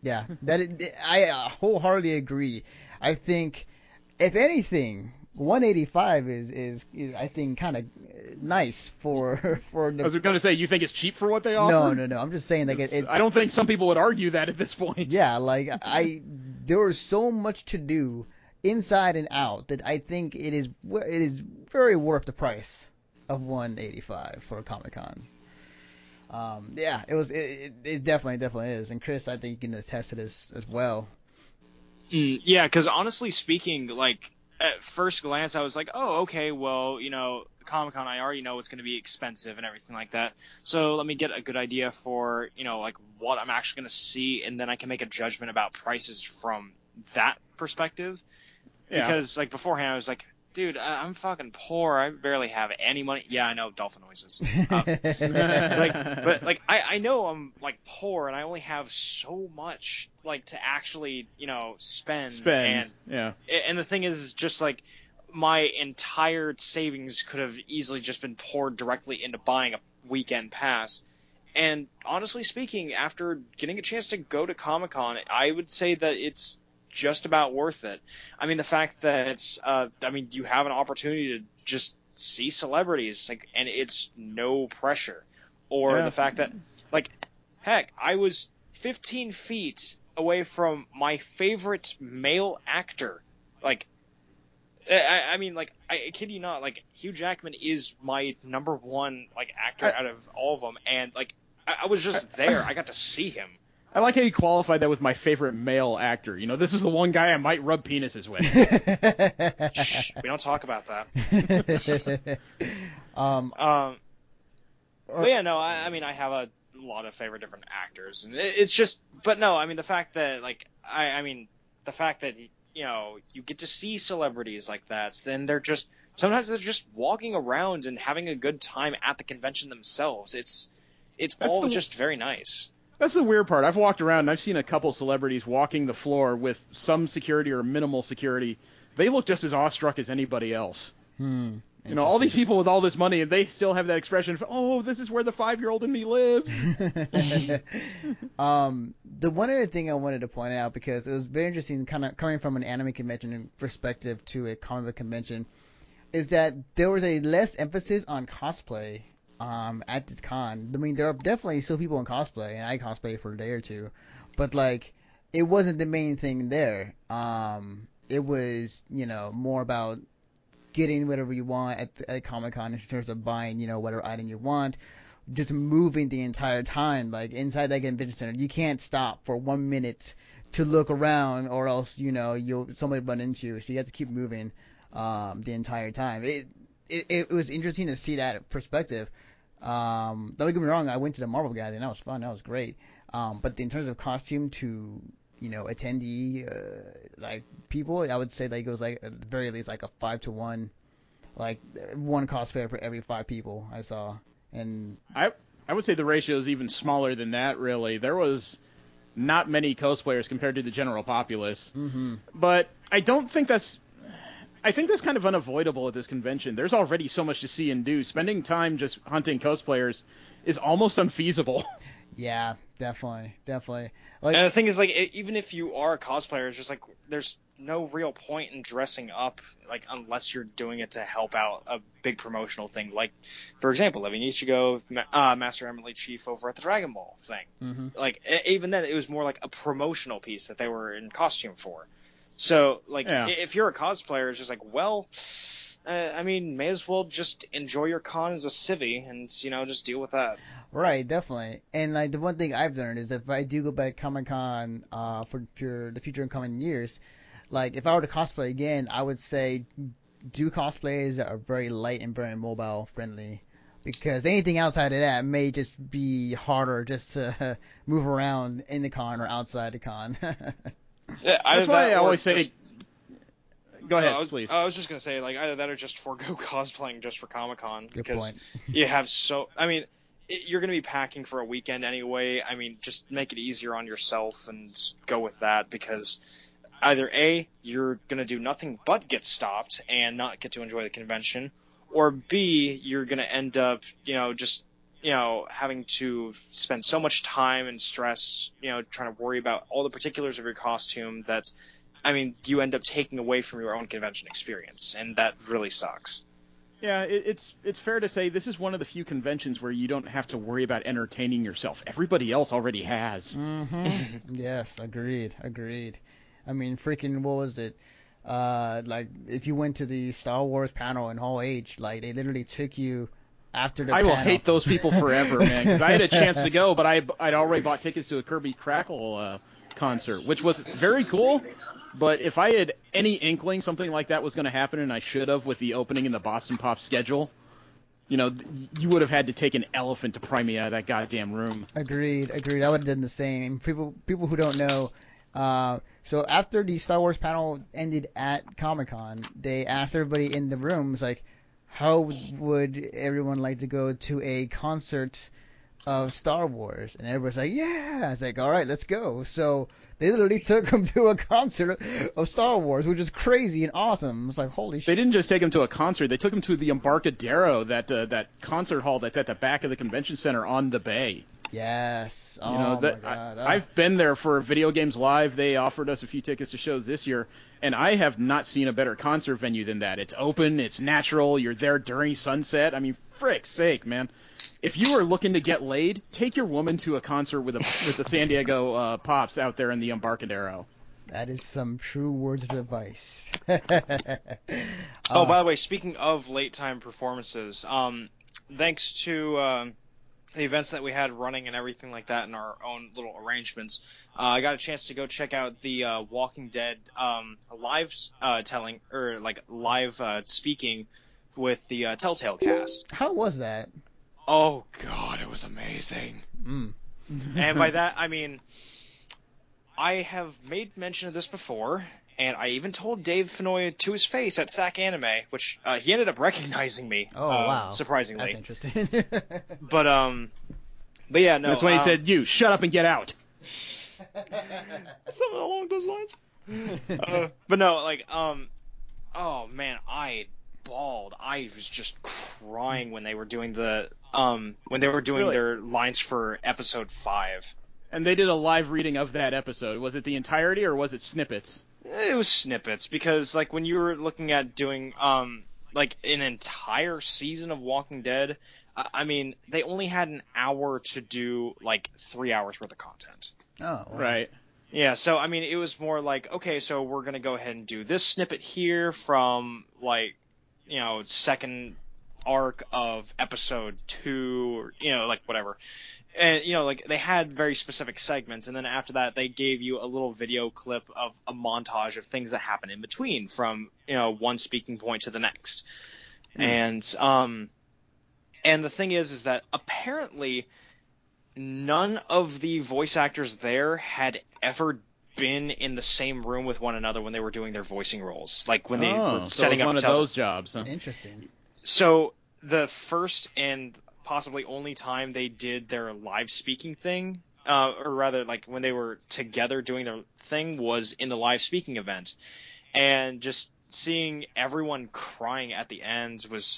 I wholeheartedly agree. I think, if anything, 185 is I think kind of nice for the. I was going to say, you think it's cheap for what they offer? No. I'm just saying, like I don't think some people would argue that at this point. Yeah, like there was so much to do inside and out that I think it is very worth the price of 185 for a Comic-Con. Yeah, it definitely is, and Chris, I think you can attest to this as well. Yeah, because honestly speaking, like, at first glance, I was like, oh, okay, well, Comic-Con, I already know it's going to be expensive and everything like that. So let me get a good idea for, like, what I'm actually going to see, and then I can make a judgment about prices from that perspective. Yeah. Because, like, beforehand, I was like, dude, I'm fucking poor. I barely have any money. Yeah, I know, dolphin noises. But I know I'm, like, poor, and I only have so much, like, to actually, spend. And the thing is, just, like, my entire savings could have easily just been poured directly into buying a weekend pass. And honestly speaking, after getting a chance to go to Comic-Con, I would say that it's just about worth it. I mean, the fact that it's, you have an opportunity to just see celebrities, like, and it's no pressure. Or the fact that, like, heck, I was 15 feet away from my favorite male actor. Like, I kid you not, like, Hugh Jackman is my number one, like, actor out of all of them, and, like, I was just there. I got to see him. I like how you qualified that with my favorite male actor. This is the one guy I might rub penises with. Shh, we don't talk about that. But yeah, no, I have a lot of favorite different actors, and it's just, but no, I mean, the fact that, like, the fact that, you get to see celebrities like that, then sometimes they're just walking around and having a good time at the convention themselves. It's all just very nice. That's the weird part. I've walked around and I've seen a couple celebrities walking the floor with some security or minimal security. They look just as awestruck as anybody else. You know, all these people with all this money, and they still have that expression of, oh, this is where the 5-year-old in me lives. The one other thing I wanted to point out, because it was very interesting kind of coming from an anime convention perspective to a comic book convention, is that there was a less emphasis on cosplay at this con. I mean, there are definitely still people in cosplay, and I cosplayed for a day or two, but like, it wasn't the main thing there. It was, you know, more about getting whatever you want at Comic-Con in terms of buying, you know, whatever item you want, just moving the entire time. Like, inside that convention center, you can't stop for 1 minute to look around, or else, you know, somebody run into you. So you have to keep moving the entire time. It was interesting to see that perspective. Don't get me wrong, I went to the Marvel Gathering, and that was fun, that was great. But in terms of costume to, you know, attendee, like, people, I would say like it was like at the very least like a 5-to-1, like one cosplayer for every 5 people I saw. And I would say the ratio is even smaller than that, really. There was not many cosplayers compared to the general populace. Mm-hmm. But I think that's kind of unavoidable at this convention. There's already so much to see and do. Spending time just hunting cosplayers is almost unfeasible. Yeah, definitely. Like, and the thing is, like, even if you are a cosplayer, it's just like there's no real point in dressing up, like, unless you're doing it to help out a big promotional thing. Like, for example, Levi Ichigo, Master Emily Chief over at the Dragon Ball thing. mm-hmm. Like, even then, it was more like a promotional piece that they were in costume for. So, like, if you're a cosplayer, it's just like, well, I mean, may as well just enjoy your con as a civvy and, you know, just deal with that. Right, definitely. And like the one thing I've learned is if I do go back to Comic-Con for the future and coming years, like if I were to cosplay again, I would say do cosplays that are very light and very mobile friendly, because anything outside of that may just be harder just to move around in the con or outside the con. That's why I always say. Go ahead, please. I was just gonna say, like, either that or just forego cosplaying just for Comic-Con, because point. you have I mean, you're gonna be packing for a weekend anyway. I mean, just make it easier on yourself and go with that, because either A, you're gonna do nothing but get stopped and not get to enjoy the convention, or B, you're gonna end up, you know, just, you know, having to spend so much time and stress, you know, trying to worry about all the particulars of your costume that, I mean, you end up taking away from your own convention experience, and that really sucks. Yeah, it's fair to say this is one of the few conventions where you don't have to worry about entertaining yourself. Everybody else already has. Mm-hmm. Yes, agreed. I mean, freaking, what was it? Like, if you went to the Star Wars panel in Hall H, like, they literally took you after the I panel. will hate those people forever, man, because I had a chance to go, but I'd already bought tickets to a Kirby Crackle concert, which was very cool. But if I had any inkling something like that was going to happen, and I should have with the opening in the Boston Pop schedule, you know, you would have had to take an elephant to pry me out of that goddamn room. Agreed. I would have done the same. People who don't know, so after the Star Wars panel ended at Comic-Con, they asked everybody in the rooms, like, how would everyone like to go to a concert of Star Wars? And everybody's like, yeah. I was like, all right, let's go. So they literally took him to a concert of Star Wars, which is crazy and awesome. It's like, holy shit. They didn't just take him to a concert. They took him to the Embarcadero, that concert hall that's at the back of the convention center on the bay. Yes. Oh, you know, my God. I've been there for Video Games Live. They offered us a few tickets to shows this year, and I have not seen a better concert venue than that. It's open, it's natural, you're there during sunset. I mean, frick's sake, man. If you are looking to get laid, take your woman to a concert with the San Diego Pops out there in the Embarcadero. That is some true words of advice. By the way, speaking of late time performances, thanks to the events that we had running and everything like that in our own little arrangements, I got a chance to go check out the Walking Dead live telling, or like live speaking with the Telltale cast. How was that? Oh God, it was amazing. And by that I mean, I have made mention of this before, and I even told Dave Fennoy to his face at SAC Anime, which he ended up recognizing me. Oh wow! Surprisingly. That's interesting. But But yeah, no. That's when he said, "You shut up and get out." Something along those lines. But no, like, oh man, I bawled. I was just crying when they were doing Really? their lines for episode 5. And they did a live reading of that episode. Was it the entirety or was it snippets? It was snippets because like when you were looking at doing like an entire season of Walking Dead, I mean, they only had an hour to do like 3 hours worth of content. Oh, wow. Right. Yeah, so I mean, it was more like, okay, so we're gonna go ahead and do this snippet here from like, second arc of episode 2, or like whatever. And like they had very specific segments, and then after that they gave you a little video clip of a montage of things that happen in between from one speaking point to the next. And the thing is that apparently none of the voice actors there had ever been in the same room with one another when they were doing their voicing roles, like when they were setting up one of those jobs. Huh? Interesting. So the first and possibly only time they did their live speaking thing, or rather, like when they were together doing their thing, was in the live speaking event, and just seeing everyone crying at the end was,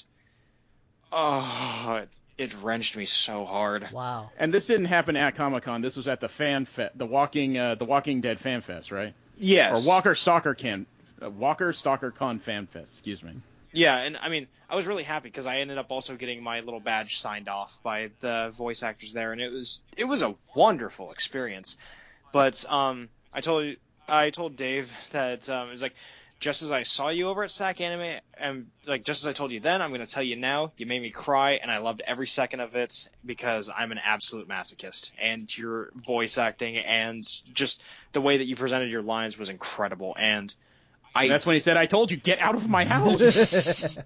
it wrenched me so hard. Wow. And this didn't happen at Comic-Con. This was at the the Walking Dead Fan Fest, right? Yes. Or Walker Stalker Con Fan Fest. Excuse me. Yeah, and I mean, I was really happy because I ended up also getting my little badge signed off by the voice actors there, and it was a wonderful experience. But I told Dave that it was like, just as I saw you over at SAC Anime, and like just as I told you then, I'm going to tell you now, you made me cry, and I loved every second of it because I'm an absolute masochist, and your voice acting and just the way that you presented your lines was incredible, and that's when he said, "I told you, get out of my house."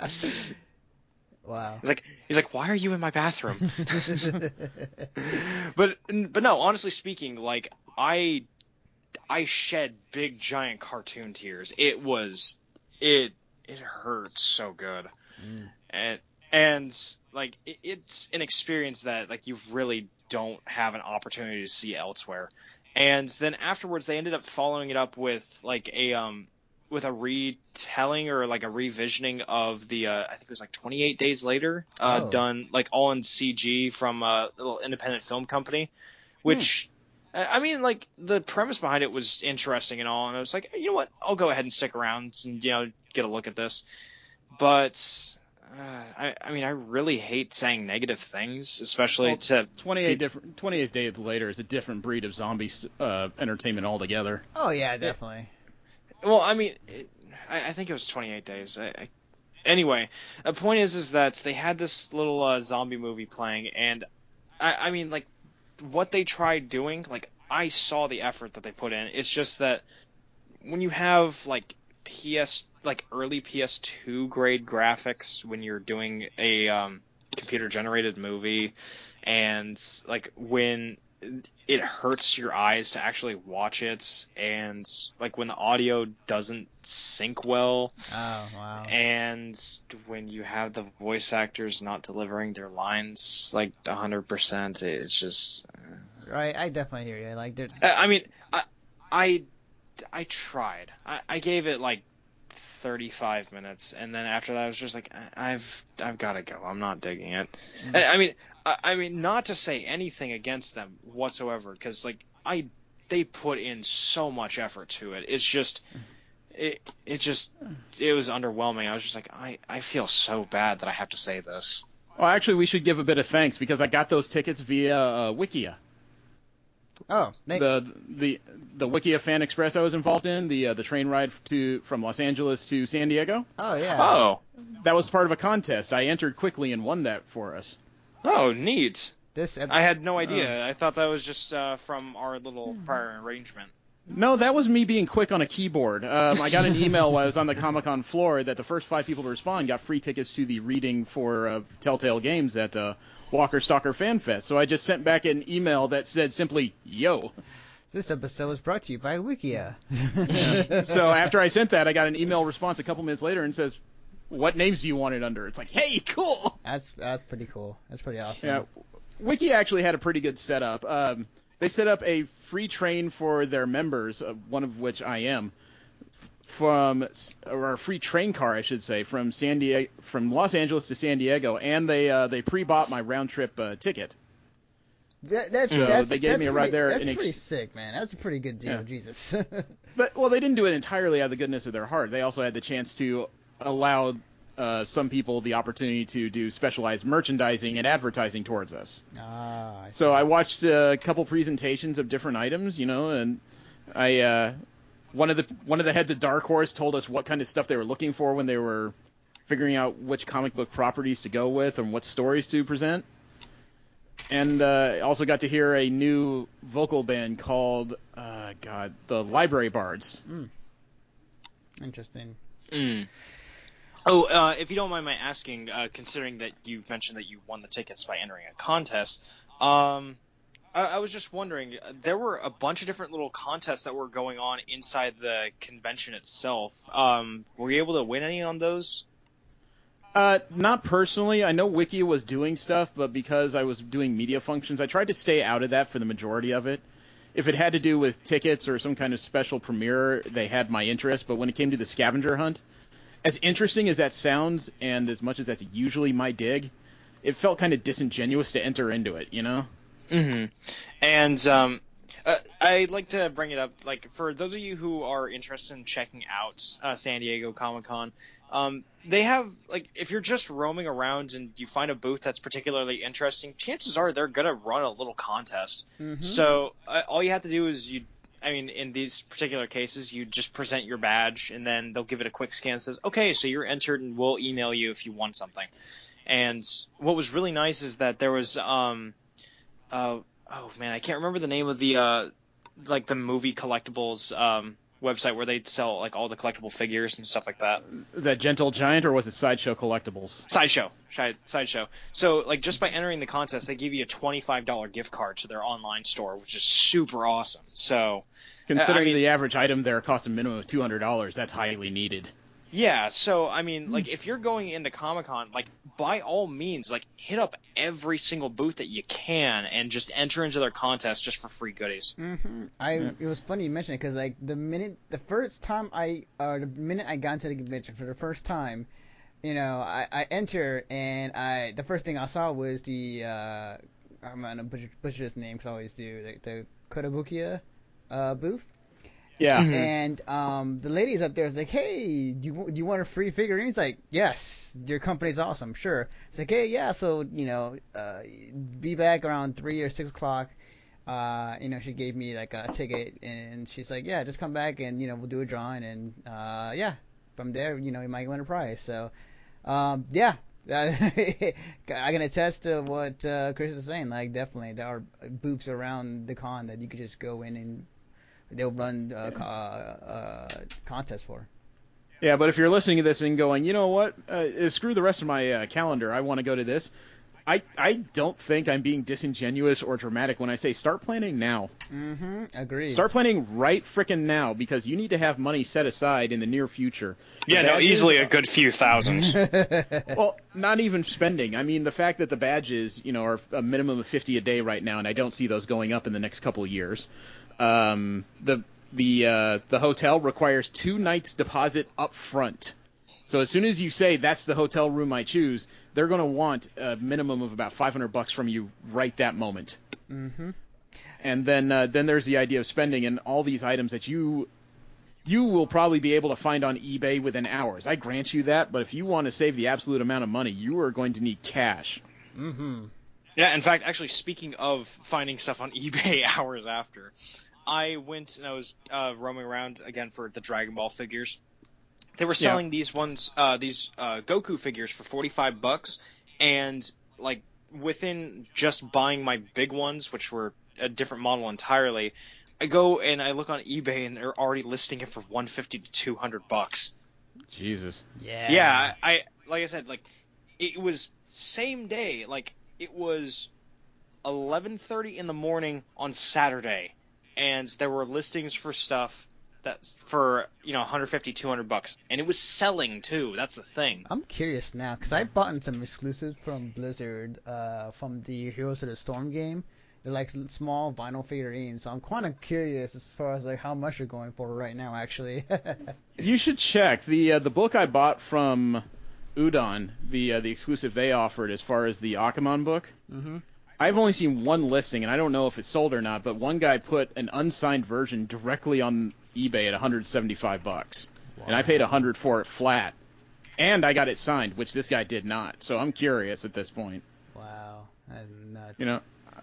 Wow. He's like, why are you in my bathroom? But no, honestly speaking, like I shed big giant cartoon tears. It hurt so good. And like it's an experience that like you really don't have an opportunity to see elsewhere. And then afterwards they ended up following it up with like with a retelling or like a revisioning of the I think it was like 28 Days Later, done like all in CG from a little independent film company, which I mean, like the premise behind it was interesting and all, and I was like, you know what, I'll go ahead and stick around and get a look at this. But I mean, I really hate saying negative things, especially to 28 Days Later is a different breed of zombie entertainment altogether. Oh yeah, definitely. Well, I mean, I think it was 28 Days. Anyway, the point is that they had this little zombie movie playing, and I mean, like, what they tried doing, like, I saw the effort that they put in. It's just that when you have, like, early PS2 grade graphics when you're doing a computer-generated movie, and, like, when it hurts your eyes to actually watch it, and like when the audio doesn't sync well. Oh, wow. And when you have the voice actors not delivering their lines like 100%, it's just right. I definitely hear you. Like, I mean, I tried. I gave it like 35 minutes, and then after that I was just like, I've got to go. I'm not digging it. I mean, not to say anything against them whatsoever, because like they put in so much effort to it. It's just it was underwhelming. I was just like, I feel so bad that I have to say this. Well, actually, we should give a bit of thanks because I got those tickets via Wikia. Oh, the Wikia Fan Express I was involved in, the train ride from Los Angeles to San Diego. Oh yeah. Oh, that was part of a contest. I entered quickly and won that for us. Oh, neat. I had no idea. I thought that was just from our little prior arrangement. No, that was me being quick on a keyboard. I got an email while I was on the Comic-Con floor that the first 5 people to respond got free tickets to the reading for Telltale Games at Walker Stalker Fan Fest. So I just sent back an email that said simply, "Yo." This episode was brought to you by Wikia. Yeah. So after I sent that, I got an email response a couple minutes later and says, "What names do you want it under?" It's like, hey, cool. That's pretty cool. That's pretty awesome. Yeah. Wiki actually had a pretty good setup. They set up a free train for their members, one of which I am, or a free train car, I should say, from Los Angeles to San Diego, and they pre-bought my round trip ticket. They gave me a ride there. That's pretty sick, man. That's a pretty good deal. Yeah. Jesus. But they didn't do it entirely out of the goodness of their heart. They also had the chance to allow some people the opportunity to do specialized merchandising and advertising towards us. So I watched a couple presentations of different items, and one of the heads of Dark Horse told us what kind of stuff they were looking for when they were figuring out which comic book properties to go with and what stories to present. And also got to hear a new vocal band called the Library Bards. Interesting. Oh, if you don't mind my asking, considering that you mentioned that you won the tickets by entering a contest, I was just wondering, there were a bunch of different little contests that were going on inside the convention itself. Were you able to win any on those? Not personally. I know Wiki was doing stuff, but because I was doing media functions, I tried to stay out of that for the majority of it. If it had to do with tickets or some kind of special premiere, they had my interest, but when it came to the scavenger hunt, as interesting as that sounds, and as much as that's usually my dig, it felt kind of disingenuous to enter into it, Mm-hmm. And I'd like to bring it up, for those of you who are interested in checking out San Diego Comic-Con, they have, if you're just roaming around and you find a booth that's particularly interesting, chances are they're going to run a little contest. Mm-hmm. So all you have to do is in these particular cases, you just present your badge, and then they'll give it a quick scan. Says, okay, so you're entered, and we'll email you if you want something. And what was really nice is that there was, oh man, I can't remember the name of the the movie collectibles website where they'd sell all the collectible figures and stuff like that. Is that Gentle Giant, or was it Sideshow Collectibles? Sideshow. So just by entering the contest, they give you a $25 gift card to their online store, which is super awesome. So considering the average item there costs a minimum of $200, that's highly needed. Yeah, so, if you're going into Comic-Con, by all means, hit up every single booth that you can and just enter into their contest just for free goodies. Mm-hmm. It was funny you mentioned it, because, the minute I got into the convention for the first time, I enter, and the first thing I saw was I'm going to butcher this name, because I always do, the Kotobukiya booth. Yeah. And the ladies up there is like, hey, do you want a free figurine? It's like, yes, your company's awesome, sure. It's like, hey, yeah, so, be back around 3 or 6 o'clock. She gave me a ticket, and she's like, yeah, just come back and, we'll do a drawing, and yeah, from there, you might win a prize. So, yeah. I can attest to what Chris is saying. Definitely, there are booths around the con that you could just go in and they'll run contests for. Yeah, but if you're listening to this and going, you know what, screw the rest of my calendar, I want to go to this, I don't think I'm being disingenuous or dramatic when I say start planning now. Mm-hmm. Agreed. Start planning right frickin' now, because you need to have money set aside in the near future. Yeah, easily a good few thousand. Well, not even spending. I mean, the fact that the badges, are a minimum of 50 a day right now, and I don't see those going up in the next couple of years. The hotel requires 2 nights deposit up front. So as soon as you say that's the hotel room I choose, they're going to want a minimum of about $500 from you right that moment. Mm-hmm. And then there's the idea of spending, and all these items that you will probably be able to find on eBay within hours. I grant you that, but if you want to save the absolute amount of money, you are going to need cash. Mm-hmm. Yeah, in fact, actually, speaking of finding stuff on eBay hours after, I went and I was roaming around again for the Dragon Ball figures. They were selling these Goku figures for $45, and within just buying my big ones, which were a different model entirely, I go and I look on eBay and they're already listing it for $150 to $200. Jesus. Yeah. Yeah, I said, it was same day. It was 11:30 in the morning on Saturday, and there were listings for stuff that's for, you know, 150, 200 bucks, and it was selling too. That's the thing. I'm curious now because I bought in some exclusives from Blizzard, from the Heroes of the Storm game. They're like small vinyl figurines, so I'm kind of curious as far as like how much you're going for right now. Actually, You should check the book I bought from Udon, the exclusive they offered as far as the Akamon book. Mm-hmm. I've only seen one listing, and I don't know if it's sold or not, but one guy put an unsigned version directly on eBay at $175. Wow. And I paid $100 for it flat. And I got it signed, which this guy did not. So I'm curious at this point. Wow, that's nuts. You know,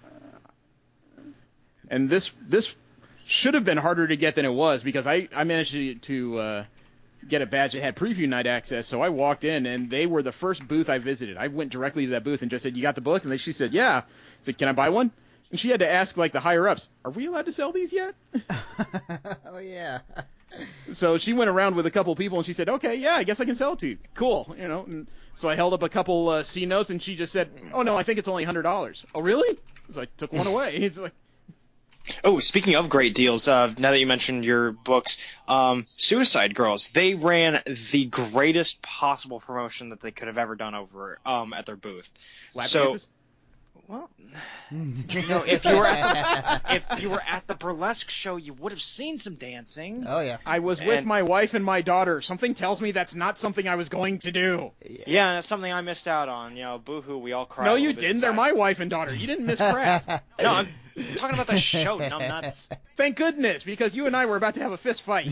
and this should have been harder to get than it was because I managed to get a badge that had preview night access. So I walked in, and they were the first booth I visited. I went directly to that booth and just said, "You got the book?" And she said, "Yeah." I said, "Can I buy one?" And she had to ask like the higher ups, "Are we allowed to sell these yet?" Oh yeah. So she went around with a couple people, and she said, "Okay, yeah, I guess I can sell it to you." Cool, you know. And so I held up a couple C notes, and she just said, "Oh no, I think it's only $100." Oh really? So I took one away. It's like, Oh, speaking of great deals, now that you mentioned your books, Suicide Girls, they ran the greatest possible promotion that they could have ever done over at their booth. lap So, dances? well, you know, if you were at the burlesque show, you would have seen some dancing. Oh yeah. I was with my wife and my daughter. Something tells me that's not something I was going to do. Yeah, that's something I missed out on. You know, boo-hoo, we all cried. No, a you little bit didn't. They're inside. my wife and daughter. You didn't miss crap. No, I'm talking about the show, numbnuts. Thank goodness, because you and I were about to have a fist fight.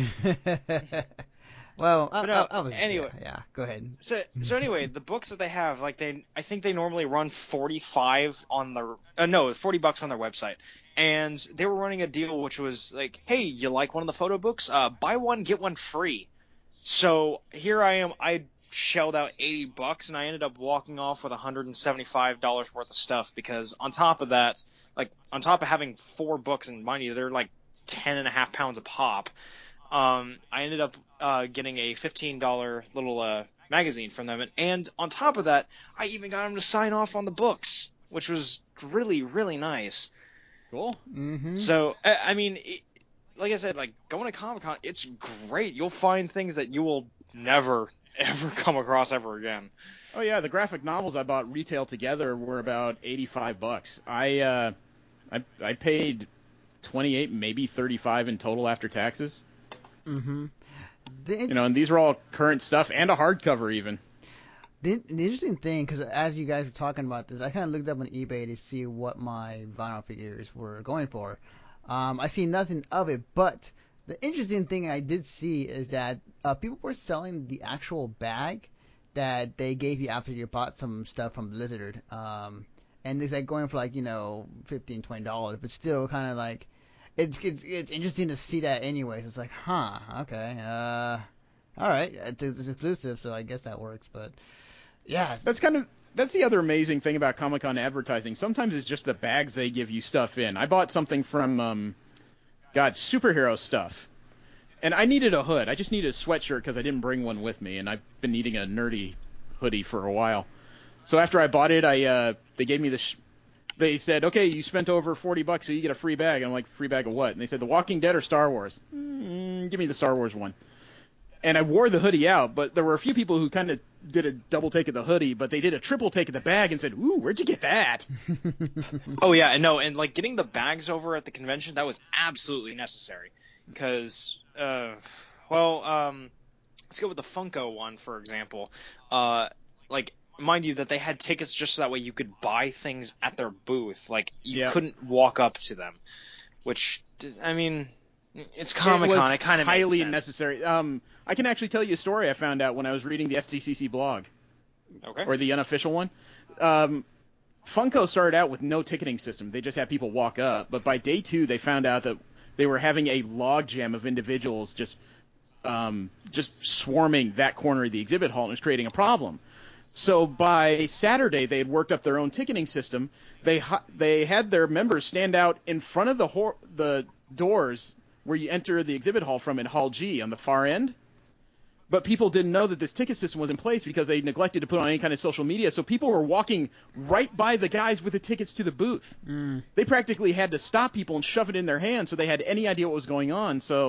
Well, anyway. yeah. Go ahead. So anyway, the books that they have, like I think they normally run $45 on their $40 on their website, and they were running a deal which was like, hey, you like one of the photo books? Buy one get one free. So here I am. I shelled out $80, and I ended up walking off with $175 worth of stuff because on top of that, like on top of having 4 books, and mind you, they're like 10.5 pounds a pop. I ended up getting a $15 little magazine from them, and on top of that, I even got them to sign off on the books, which was really, really nice. Cool. Mm-hmm. So, I mean, like I said, like going to Comic-Con, it's great. You'll find things that you will never, ever come across ever again. Oh yeah, the graphic novels I bought retail together were about $85. I paid 28, maybe 35 in total after taxes. Mm-hmm. You know, and these are all current stuff and a hardcover even. The interesting thing, because as you guys were talking about this, I kind of looked up on eBay to see what my vinyl figures were going for. I see nothing of it, but the interesting thing I did see is that people were selling the actual bag that they gave you after you bought some stuff from Blizzard. And it's like going for like, you know, $15, $20, but still kind of like, it's interesting to see that anyways. It's like, huh, okay, all right, it's exclusive, so I guess that works. But yeah, That's the other amazing thing about Comic-Con advertising. Sometimes it's just the bags they give you stuff in. I bought something from superhero stuff, and I needed a hood. I just needed a sweatshirt because I didn't bring one with me, and I've been needing a nerdy hoodie for a while. So after I bought it, they gave me they said, okay, you spent over $40, so you get a free bag. And I'm like, free bag of what? And they said, The Walking Dead or Star Wars? Give me the Star Wars one. And I wore the hoodie out, but there were a few people who kind of did a double take of the hoodie, but they did a triple take of the bag and said, ooh, where'd you get that? Oh, yeah, and like getting the bags over at the convention, that was absolutely necessary. Because, let's go with the Funko one, for example. Like, mind you that they had tickets just so that way you could buy things at their booth. Like, you couldn't walk up to them. Which, I mean, it's Comic-Con. It kind of highly made sense. necessary. I can actually tell you a story I found out when I was reading the SDCC blog. Okay. Or the unofficial one. Funko started out with no ticketing system. They just had people walk up. But by day 2, they found out that they were having a logjam of individuals just swarming that corner of the exhibit hall, and it was creating a problem. So by Saturday, they had worked up their own ticketing system. They had their members stand out in front of the doors where you enter the exhibit hall from in Hall G on the far end. But people didn't know that this ticket system was in place because they neglected to put on any kind of social media. So people were walking right by the guys with the tickets to the booth. They practically had to stop people and shove it in their hands so they had any idea what was going on. So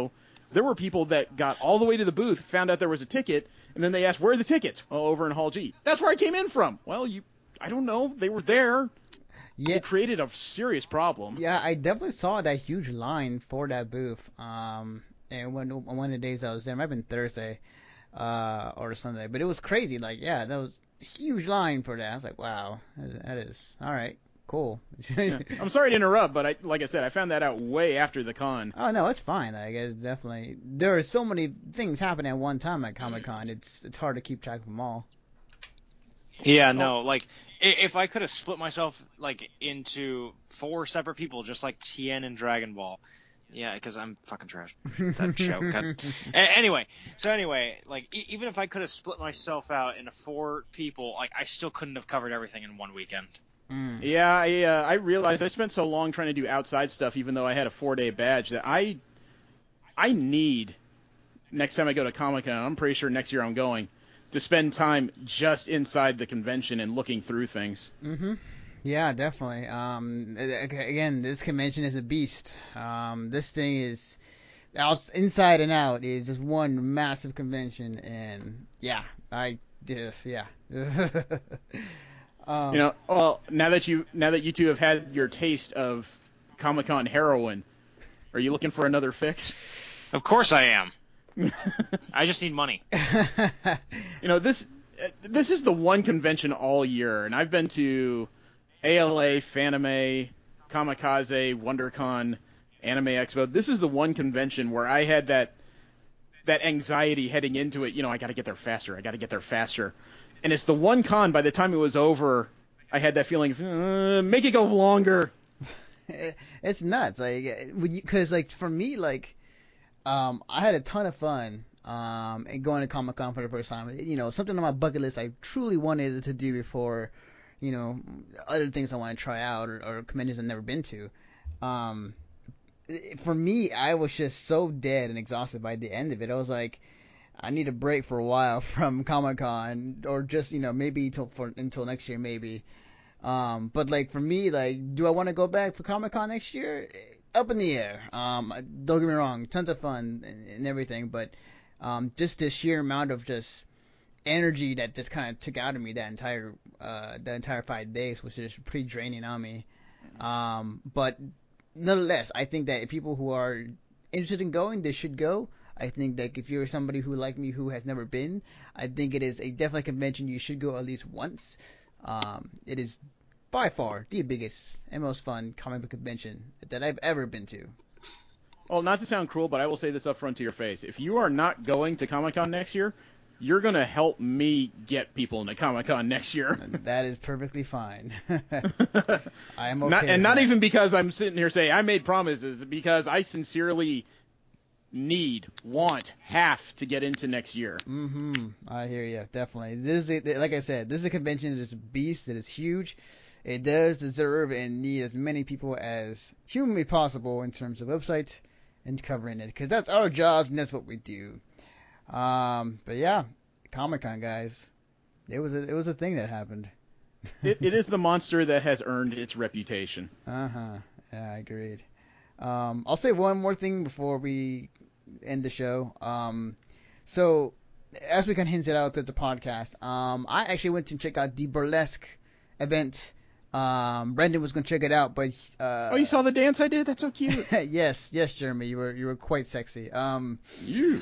There were people that got all the way to the booth, found out there was a ticket, and then they asked, "Where are the tickets?" "Well, over in Hall G." "That's where I came in from." "Well, I don't know. They were there." Yeah. It created a serious problem. Yeah, I definitely saw that huge line for that booth. And one of the days I was there, it might have been Thursday, or Sunday, but it was crazy. Like, yeah, that was a huge line for that. I was like, wow, that is all right. Cool. Yeah. I'm sorry to interrupt, but like I said, I found that out way after the con. Oh no, it's fine. I guess definitely there are so many things happening at one time at Comic-Con. It's hard to keep track of them all. Yeah, no, like if I could have split myself like into 4 separate people, just like Tien and Dragon Ball. Yeah, because I'm fucking trash. That joke. Anyway, like even if I could have split myself out into 4 people, like I still couldn't have covered everything in one weekend. Yeah, I realized I spent so long trying to do outside stuff, even though I had a 4-day badge, that I need, next time I go to Comic-Con, I'm pretty sure next year I'm going, to spend time just inside the convention and looking through things. Mm-hmm. Yeah, definitely. Again, this convention is a beast. This thing is inside and out is just one massive convention, and yeah. Well, now that you two have had your taste of Comic-Con heroin, are you looking for another fix? Of course I am. I just need money. This is the one convention all year, and I've been to ALA, Fanime, Kamikaze, WonderCon, Anime Expo. This is the one convention where I had that anxiety heading into it. I got to get there faster. And it's the one con, by the time it was over, I had that feeling of, make it go longer. It's nuts. Because for me, I had a ton of fun and going to Comic-Con for the first time. Something on my bucket list I truly wanted to do before, other things I want to try out or conventions I've never been to. For me, I was just so dead and exhausted by the end of it. I was like, I need a break for a while from Comic-Con, or just maybe until next year maybe. But for me, do I want to go back for Comic-Con next year? Up in the air. Don't get me wrong, tons of fun and everything, but just the sheer amount of just energy that just kind of took out of me that entire 5 days was just pretty draining on me. But nonetheless, I think that if people who are interested in going, they should go. I think that if you're somebody who, like me, who has never been, I think it is a definite convention you should go at least once. It is by far the biggest and most fun comic book convention that I've ever been to. Well, not to sound cruel, but I will say this up front to your face. If you are not going to Comic-Con next year, you're going to help me get people into Comic-Con next year. That is perfectly fine. I am okay. Not even because I'm sitting here saying I made promises, because I sincerely have to get into next year. Mm-hmm. I hear you. Definitely. Like I said, this is a convention that is a beast, that is huge. It does deserve and need as many people as humanly possible in terms of websites and covering it, because that's our jobs and that's what we do. But yeah, Comic-Con, guys, it was a thing that happened. It is the monster that has earned its reputation. Yeah, I agreed. I'll say one more thing before we end the show. So as we kind of hinted out at the podcast, I actually went to check out the Burlesque event. Brendan was going to check it out, but you saw the dance I did? That's so cute. yes, Jeremy, you were quite sexy. You.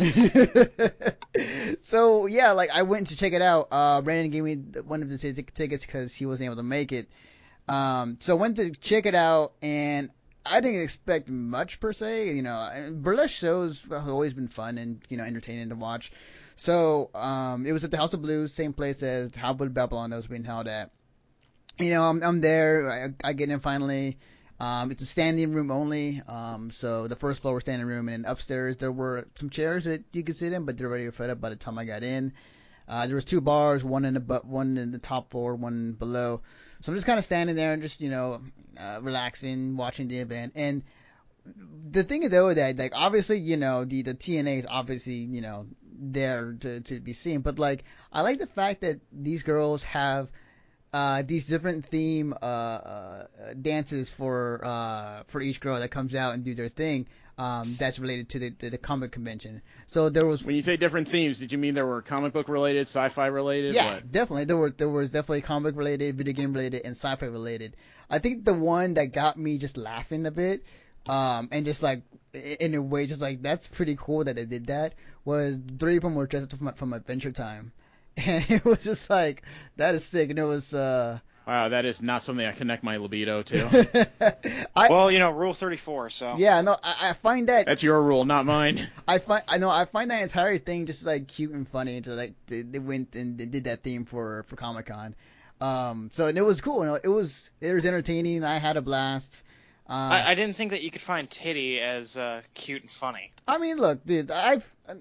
So yeah, I went to check it out. Brendan gave me one of the tickets because he wasn't able to make it. So I went to check it out, and I didn't expect much per se. Burlesque shows have always been fun and entertaining to watch. So it was at the House of Blues, same place as Hollywood Babylon that was being held at. I'm there. I get in finally. It's a standing room only. So the first floor was standing room, and then upstairs there were some chairs that you could sit in, but they're already fed up by the time I got in. There was 2 bars, one in the top floor, one below. So I'm just kind of standing there and just relaxing, watching the event. And the thing is though that obviously the TNA is obviously there to be seen, but I like the fact that these girls have these different theme dances for each girl that comes out and do their thing. that's related to the comic convention. So there was. When you say different themes, did you mean there were comic book related, sci-fi related? Yeah, what? definitely. There was definitely comic related, video game related, and sci-fi related. I think the one that got me just laughing a bit, and just like in a way, just like that's pretty cool that they did that. Was 3 of them were dressed from Adventure Time, and it was just like that is sick, and it was. Wow, that is not something I connect my libido to. Well, Rule 34. So yeah, no, I find that that's your rule, not mine. I find that entire thing just like cute and funny. To like they went and they did that theme for Comic-Con. So and it was cool. It was entertaining. I had a blast. I didn't think that you could find titty as cute and funny. I mean, look, dude, I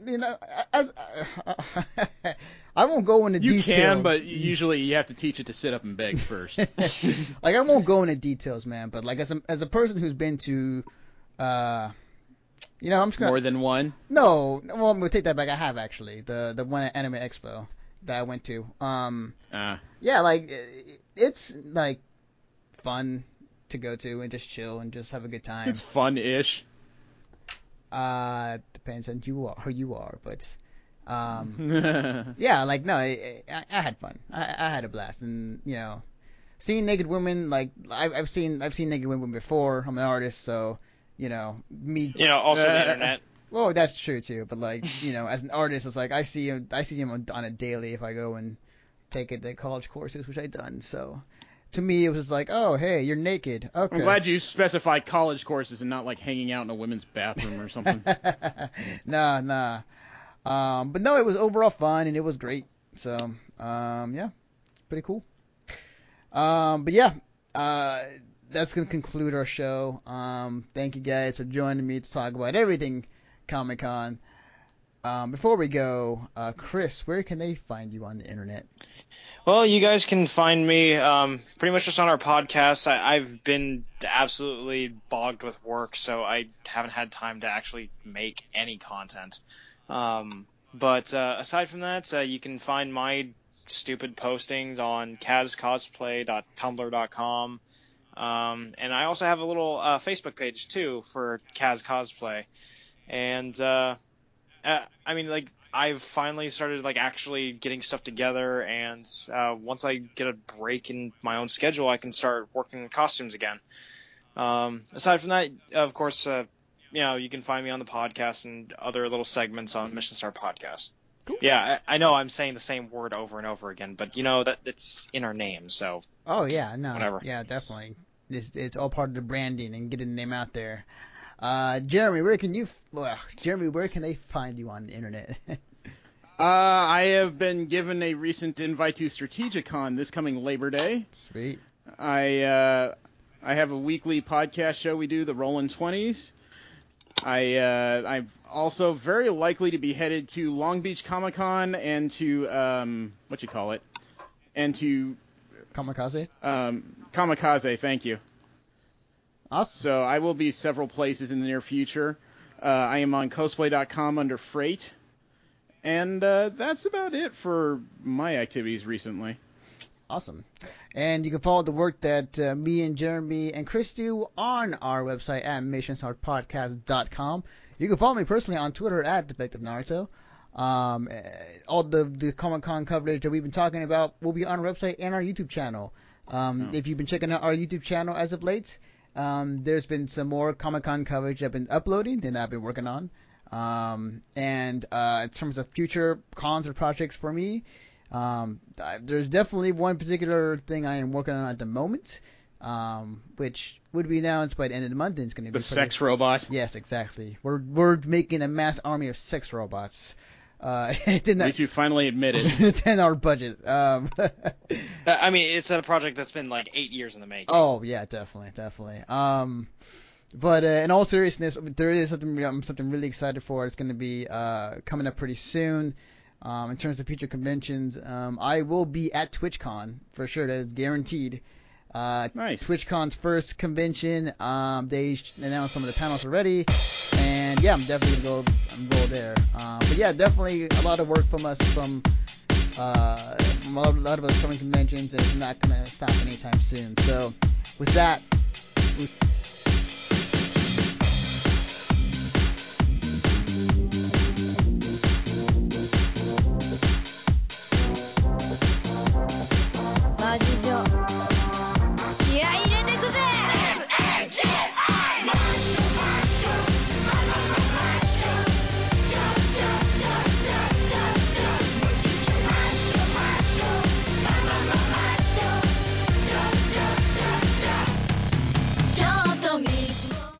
won't go into details. You can, but usually you have to teach it to sit up and beg first. Like I won't go into details, man. But like as a person who's been to, I'm just gonna more than one. No, well, I'm gonna take that back. I have actually the one at Anime Expo that I went to. Yeah, like it's like fun to go to and just chill and just have a good time. It's fun-ish. Depends on who you are, but yeah, like no, I had fun. I had a blast, and seeing naked women, like I've seen naked women before. I'm an artist, so me. Also the internet. Well, that's true too, but like as an artist, it's like I see him on a daily if I go and take the college courses, which I've done. So to me, it was just like, oh, hey, you're naked. Okay. I'm glad you specify college courses and not like hanging out in a women's bathroom or something. Nah. But no, it was overall fun and it was great. So, yeah, pretty cool. But yeah, that's gonna conclude our show. Thank you guys for joining me to talk about everything Comic-Con. Before we go, Chris, where can they find you on the internet? Well, you guys can find me pretty much just on our podcast. I've been absolutely bogged with work, so I haven't had time to actually make any content. But aside from that, you can find my stupid postings on kazcosplay.tumblr.com. And I also have a little Facebook page, too, for Kaz Cosplay. And, I mean, like, I've finally started, like, actually getting stuff together, and once I get a break in my own schedule, I can start working in costumes again. Aside from that, of course, you can find me on the podcast and other little segments on Mission Star Podcast. Cool. Yeah, I know I'm saying the same word over and over again, but that it's in our name, so. Oh, yeah, no. Whatever. Yeah, definitely. It's all part of the branding and getting the name out there. Jeremy, where can they find you on the internet? I have been given a recent invite to Strategicon this coming Labor Day. Sweet. I have a weekly podcast show we do, the Rollin' 20s. I'm also very likely to be headed to Long Beach Comic-Con and to and to Kamikaze. Kamikaze. Thank you. Awesome. So I will be several places in the near future. I am on cosplay.com under Freight. And that's about it for my activities recently. Awesome. And you can follow the work that me and Jeremy and Chris do on our website at missionstartpodcast.com. You can follow me personally on Twitter at Defective Naruto. All the Comic-Con coverage that we've been talking about will be on our website and our YouTube channel. If you've been checking out our YouTube channel as of late, there's been some more Comic-Con coverage I've been uploading and I've been working on. In terms of future cons or projects for me, there's definitely one particular thing I am working on at the moment, which would be announced by the end of the month. And it's going to be the sex robot. Yes, exactly. We're making a mass army of sex robots. At least you finally admitted. It's in our budget. I mean, it's a project that's been like 8 years in the making. Oh yeah, definitely. But in all seriousness, there is something really excited for. It's going to be coming up pretty soon. In terms of future conventions, I will be at TwitchCon for sure. That is guaranteed. Nice. TwitchCon's first convention. They announced some of the panels already, and yeah, I'm definitely gonna go there. But yeah, definitely a lot of work from us from a lot of us coming conventions, and it's not gonna stop anytime soon. So with that.